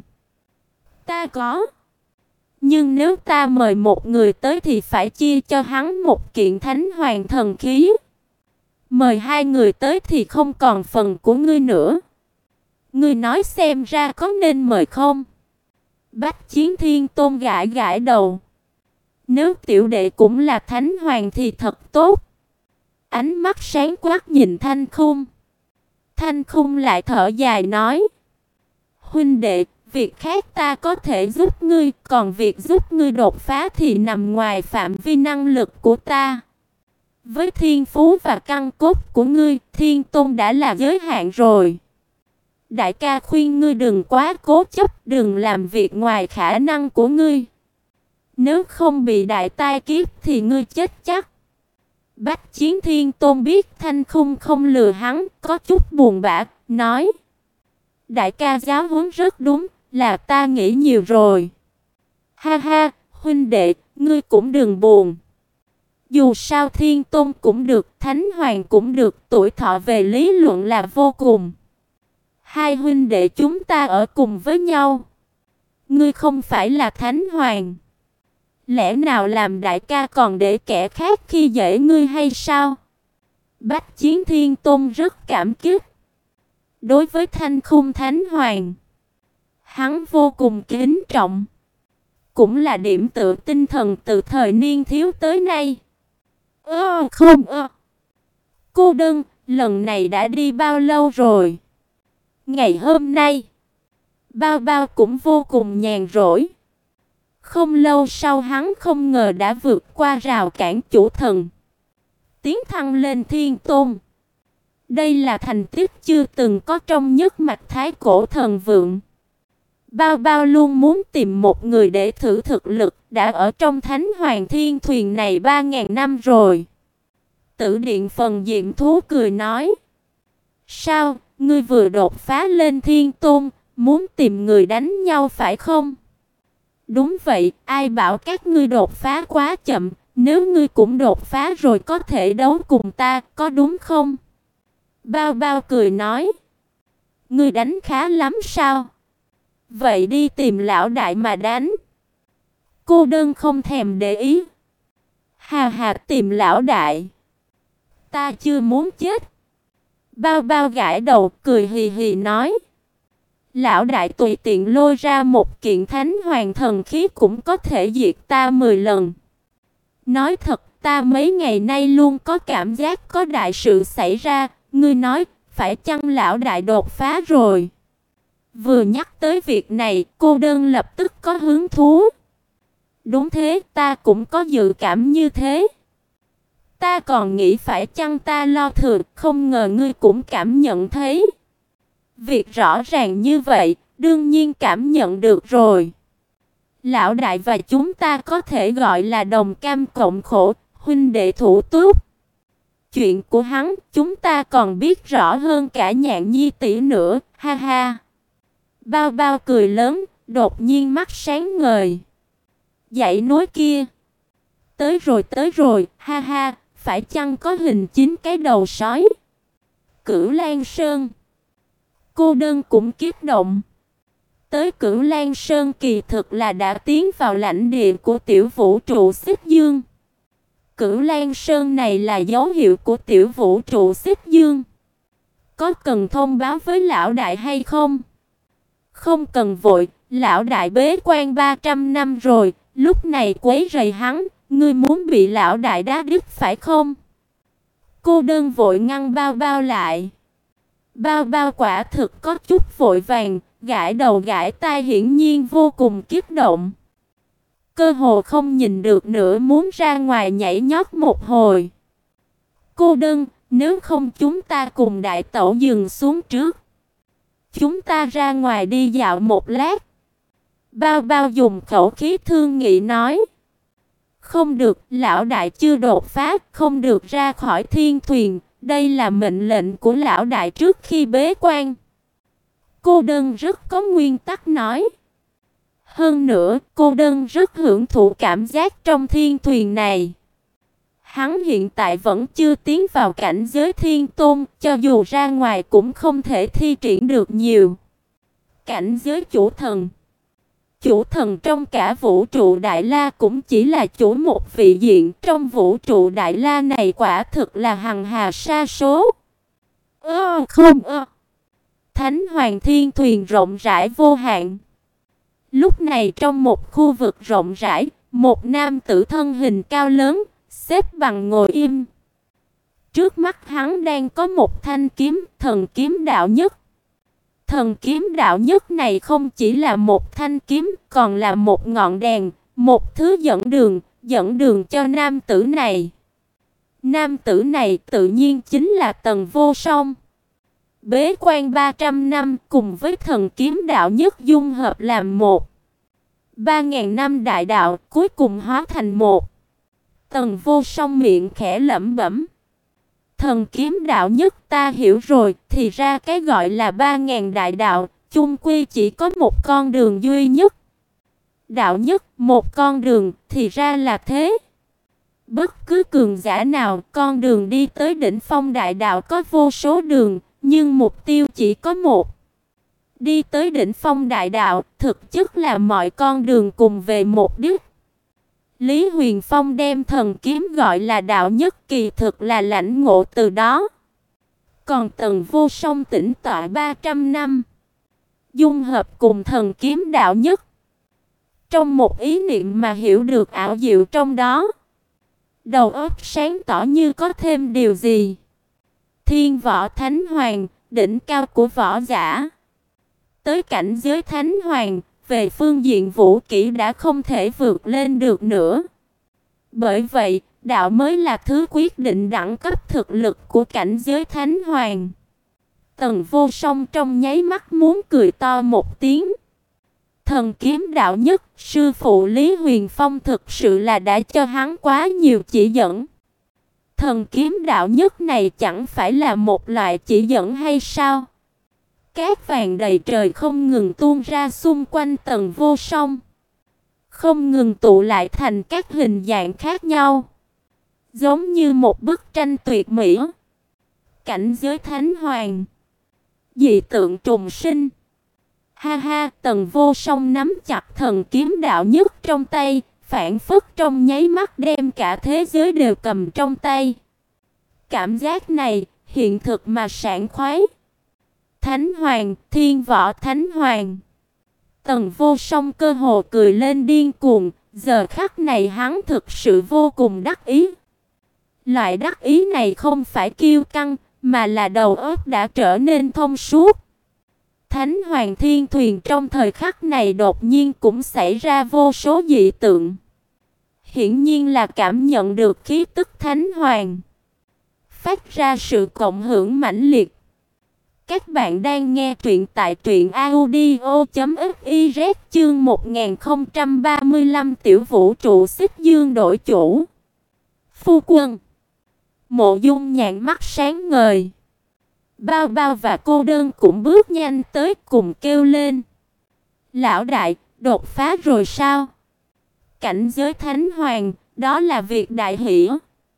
Ta có. Nhưng nếu ta mời một người tới thì phải chia cho hắn một kiện Thánh Hoàng thần khí. Mời hai người tới thì không còn phần của ngươi nữa. Ngươi nói xem ra có nên mời không? Bách Chiến Thiên Tôn gãi gãi đầu. Nếu tiểu đệ cũng là thánh hoàng thì thật tốt. Ánh mắt sáng quắc nhìn Thanh Khung. Thanh Khung lại thở dài nói: huynh đệ, việc khác ta có thể giúp ngươi, còn việc giúp ngươi đột phá thì nằm ngoài phạm vi năng lực của ta. Với thiên phú và căn cốt của ngươi, Thiên Tôn đã là giới hạn rồi. Đại ca khuyên ngươi đừng quá cố chấp, đừng làm việc ngoài khả năng của ngươi. Nếu không bị đại tai kiếp thì ngươi chết chắc. Bách Chiến Thiên Tôn biết Thanh Khung không lừa hắn, có chút buồn bã, nói: đại ca giáo huấn rất đúng, là ta nghĩ nhiều rồi. Ha ha, huynh đệ, ngươi cũng đừng buồn. Dù sao Thiên Tôn cũng được, Thánh Hoàng cũng được, tuổi thọ về lý luận là vô cùng. Hai huynh đệ chúng ta ở cùng với nhau. Ngươi không phải là Thánh Hoàng, lẽ nào làm đại ca còn để kẻ khác khi dễ ngươi hay sao? Bách Chiến Thiên Tôn rất cảm kích. Đối với Thanh Khung Thánh Hoàng, hắn vô cùng kính trọng, cũng là điểm tựa tinh thần từ thời niên thiếu tới nay. Ơ không ơ. Cô đơn, lần này đã đi bao lâu rồi? Ngày hôm nay, Bao Bao cũng vô cùng nhàn rỗi. Không lâu sau hắn không ngờ đã vượt qua rào cản chủ thần, tiến thăng lên Thiên Tôn. Đây là thành tích chưa từng có trong nhất mạch Thái Cổ Thần Vượng. Bao Bao luôn muốn tìm một người để thử thực lực, đã ở trong Thánh Hoàng Thiên Thuyền này ba ngàn năm rồi. Tử Điện Phần Diệm Thú cười nói: sao, ngươi vừa đột phá lên Thiên Tôn, muốn tìm người đánh nhau phải không? Đúng vậy, ai bảo các ngươi đột phá quá chậm, nếu ngươi cũng đột phá rồi có thể đấu cùng ta, có đúng không? Bao Bao cười nói: ngươi đánh khá lắm sao? Vậy đi tìm lão đại mà đánh. Cô đơn không thèm để ý. Hà hà, tìm lão đại? Ta chưa muốn chết. Bao Bao gãi đầu cười hì hì nói: lão đại tùy tiện lôi ra một kiện thánh hoàng thần khí cũng có thể diệt ta mười lần. Nói thật, ta mấy ngày nay luôn có cảm giác có đại sự xảy ra. Ngươi nói, phải chăng lão đại đột phá rồi? Vừa nhắc tới việc này, cô đơn lập tức có hứng thú. Đúng thế, ta cũng có dự cảm như thế. Ta còn nghĩ phải chăng ta lo thừa, không ngờ ngươi cũng cảm nhận thấy. Việc rõ ràng như vậy, đương nhiên cảm nhận được rồi. Lão đại và chúng ta có thể gọi là đồng cam cộng khổ, huynh đệ thủ túc. Chuyện của hắn, chúng ta còn biết rõ hơn cả Nhạn Nhi tỷ nữa, ha ha. Bao Bao cười lớn, đột nhiên mắt sáng ngời. Dãy núi kia, tới rồi tới rồi, ha ha, phải chăng có hình chín cái đầu sói? Cửu Lan Sơn. Cô đơn cũng kiếp động. Tới Cửu Lan Sơn kỳ thực là đã tiến vào lãnh địa của tiểu vũ trụ Xích Dương. Cửu Lan Sơn này là dấu hiệu của tiểu vũ trụ Xích Dương. Có cần thông báo với lão đại hay không? Không cần vội, lão đại bế quan ba trăm năm rồi, lúc này quấy rầy hắn, ngươi muốn bị lão đại đá đít phải không? Cô đơn vội ngăn Bao Bao lại. Bao Bao quả thực có chút vội vàng, gãi đầu gãi tai, hiển nhiên vô cùng kích động. Cơ hồ không nhìn được nữa, muốn ra ngoài nhảy nhót một hồi. Cô đơn, nếu không chúng ta cùng đại tẩu dừng xuống trước. Chúng ta ra ngoài đi dạo một lát. Bao Bao dùng khẩu khí thương nghị nói. Không được, lão đại chưa đột phá, không được ra khỏi thiên thuyền. Đây là mệnh lệnh của lão đại trước khi bế quan. Cô đơn rất có nguyên tắc nói. Hơn nữa, cô đơn rất hưởng thụ cảm giác trong thiên thuyền này. Hắn hiện tại vẫn chưa tiến vào cảnh giới thiên tôn, cho dù ra ngoài cũng không thể thi triển được nhiều. Cảnh giới chủ thần, chủ thần trong cả vũ trụ Đại La cũng chỉ là chủ một vị diện, trong vũ trụ Đại La này quả thực là hằng hà sa số. Ơ không ơ. Thánh Hoàng Thiên Thuyền rộng rãi vô hạn. Lúc này trong một khu vực rộng rãi, một nam tử thân hình cao lớn, xếp bằng ngồi im. Trước mắt hắn đang có một thanh kiếm, thần kiếm đạo nhất. Thần kiếm đạo nhất này không chỉ là một thanh kiếm, còn là một ngọn đèn, một thứ dẫn đường, dẫn đường cho nam tử này. Nam tử này tự nhiên chính là Tần Vô Song. Bế quan ba trăm năm cùng với thần kiếm đạo nhất dung hợp làm một. Ba ngàn năm đại đạo cuối cùng hóa thành một. Tần Vô Song miệng khẽ lẩm bẩm. Thần kiếm đạo nhất ta hiểu rồi, thì ra cái gọi là ba ngàn đại đạo, chung quy chỉ có một con đường duy nhất. Đạo nhất, một con đường, thì ra là thế. Bất cứ cường giả nào, con đường đi tới đỉnh phong đại đạo có vô số đường, nhưng mục tiêu chỉ có một. Đi tới đỉnh phong đại đạo, thực chất là mọi con đường cùng về một đích. Lý Huyền Phong đem thần kiếm gọi là đạo nhất, kỳ thực là lãnh ngộ từ đó. Còn Tần Vô Song tĩnh tọa ba trăm năm, dung hợp cùng thần kiếm đạo nhất. Trong một ý niệm mà hiểu được ảo diệu trong đó, đầu óc sáng tỏ như có thêm điều gì. Thiên Võ Thánh Hoàng, đỉnh cao của võ giả. Tới cảnh giới Thánh Hoàng, về phương diện vũ kỹ đã không thể vượt lên được nữa. Bởi vậy, đạo mới là thứ quyết định đẳng cấp thực lực của cảnh giới Thánh Hoàng. Tần Vô Song trong nháy mắt muốn cười to một tiếng. Thần kiếm đạo nhất, sư phụ Lý Huyền Phong thực sự là đã cho hắn quá nhiều chỉ dẫn. Thần kiếm đạo nhất này chẳng phải là một loại chỉ dẫn hay sao? Cát vàng đầy trời không ngừng tuôn ra xung quanh Tần Vô Song, không ngừng tụ lại thành các hình dạng khác nhau, giống như một bức tranh tuyệt mỹ. Cảnh giới Thánh Hoàng, dị tượng trùng sinh. Ha ha, Tần Vô Song nắm chặt thần kiếm đạo nhất trong tay, phảng phất trong nháy mắt đem cả thế giới đều cầm trong tay. Cảm giác này, hiện thực mà sảng khoái. Thánh Hoàng, Thiên Võ Thánh Hoàng. Tần Vô Song cơ hồ cười lên điên cuồng, giờ khắc này hắn thực sự vô cùng đắc ý. Loại đắc ý này không phải kiêu căng, mà là đầu óc đã trở nên thông suốt. Thánh Hoàng Thiên Thuyền trong thời khắc này đột nhiên cũng xảy ra vô số dị tượng. Hiển nhiên là cảm nhận được khí tức Thánh Hoàng, phát ra sự cộng hưởng mãnh liệt. Các bạn đang nghe truyện tại truyện audio chấm fiz chương một nghìn không trăm ba mươi lăm tiểu vũ trụ xích dương đổi chủ. Phu quân. Mộ Dung nhàn mắt sáng ngời. Bao Bao và cô đơn cũng bước nhanh tới cùng kêu lên. Lão đại, đột phá rồi sao? Cảnh giới Thánh Hoàng, đó là việc đại hỷ.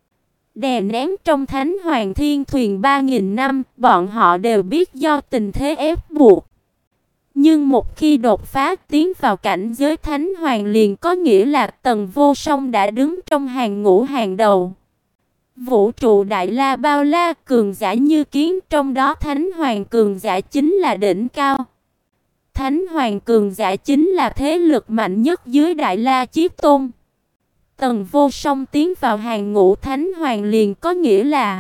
Đè nén trong Thánh Hoàng Thiên Thuyền ba nghìn năm, bọn họ đều biết do tình thế ép buộc. Nhưng một khi đột phá tiến vào cảnh giới Thánh Hoàng liền có nghĩa là Tần Vô Song đã đứng trong hàng ngũ hàng đầu. Vũ trụ Đại La bao la cường giả như kiến, trong đó Thánh Hoàng cường giả chính là đỉnh cao. Thánh Hoàng cường giả chính là thế lực mạnh nhất dưới Đại La Chí Tôn. Tần Vô Song tiến vào hàng ngũ Thánh Hoàng liền có nghĩa là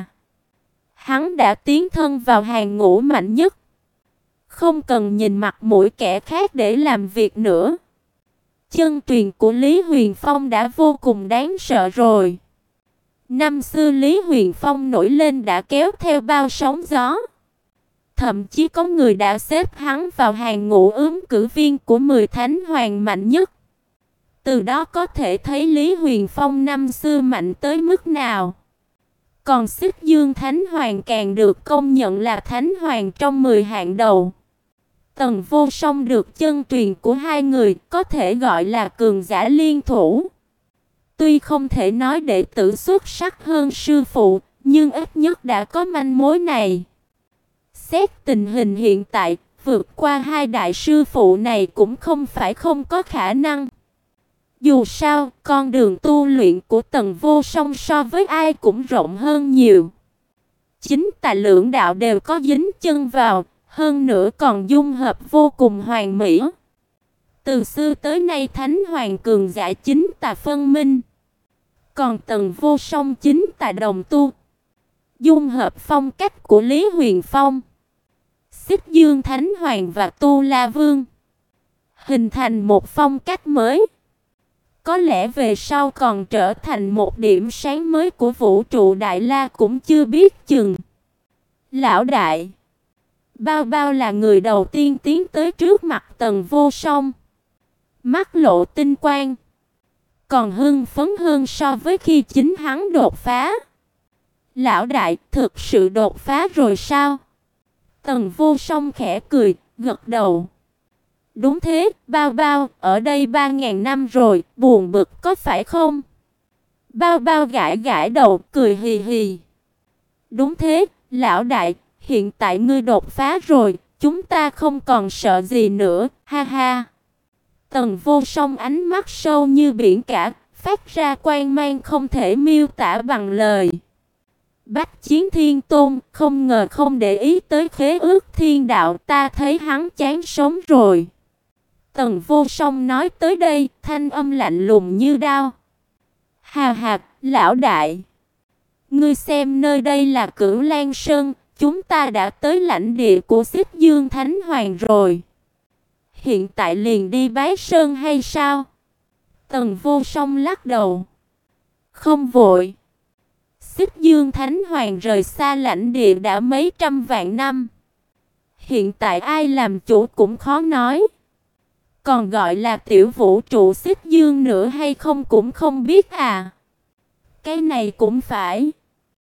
hắn đã tiến thân vào hàng ngũ mạnh nhất. Không cần nhìn mặt mũi kẻ khác để làm việc nữa. Chân truyền của Lý Huyền Phong đã vô cùng đáng sợ rồi. Năm xưa Lý Huyền Phong nổi lên đã kéo theo bao sóng gió. Thậm chí có người đã xếp hắn vào hàng ngũ ứng cử viên của mười Thánh Hoàng mạnh nhất. Từ đó có thể thấy Lý Huyền Phong năm xưa mạnh tới mức nào. Còn Xích Dương Thánh Hoàng càng được công nhận là Thánh Hoàng trong mười hạng đầu. Tần Vô Song được chân truyền của hai người có thể gọi là cường giả liên thủ. Tuy không thể nói đệ tử xuất sắc hơn sư phụ, nhưng ít nhất đã có manh mối này. Xét tình hình hiện tại, vượt qua hai đại sư phụ này cũng không phải không có khả năng. Dù sao, con đường tu luyện của Tần Vô Song so với ai cũng rộng hơn nhiều. Chính tà lưỡng đạo đều có dính chân vào, hơn nữa còn dung hợp vô cùng hoàn mỹ. Từ xưa tới nay Thánh Hoàng cường giả chính tà phân minh, còn Tần Vô Song chính tà đồng tu, dung hợp phong cách của Lý Huyền Phong, Xích Dương Thánh Hoàng và Tu La Vương, hình thành một phong cách mới. Có lẽ về sau còn trở thành một điểm sáng mới của vũ trụ Đại La cũng chưa biết chừng. Lão đại, Bao Bao là người đầu tiên tiến tới trước mặt Tần Vô Song, mắt lộ tinh quang, còn hưng phấn hơn so với khi chính hắn đột phá. Lão đại, thực sự đột phá rồi sao? Tần Vô Song khẽ cười, gật đầu. Đúng thế, Bao Bao, ở đây ba ngàn năm rồi, buồn bực có phải không? Bao Bao gãi gãi đầu, cười hì hì. Đúng thế, lão đại, hiện tại ngươi đột phá rồi, chúng ta không còn sợ gì nữa, ha ha. Tần Vô Song ánh mắt sâu như biển cả, phát ra quang mang không thể miêu tả bằng lời. Bách Chiến Thiên Tôn không ngờ không để ý tới khế ước thiên đạo, ta thấy hắn chán sống rồi. Tần Vô Song nói tới đây, thanh âm lạnh lùng như đao. Hà hà, lão đại, ngươi xem nơi đây là Cửu Lan Sơn, chúng ta đã tới lãnh địa của Xích Dương Thánh Hoàng rồi. Hiện tại liền đi bái sơn hay sao? Tần Vô Song lắc đầu. Không vội. Xích Dương Thánh Hoàng rời xa lãnh địa đã mấy trăm vạn năm. Hiện tại ai làm chủ cũng khó nói. Còn gọi là tiểu vũ trụ Xích Dương nữa hay không cũng không biết à. Cái này cũng phải.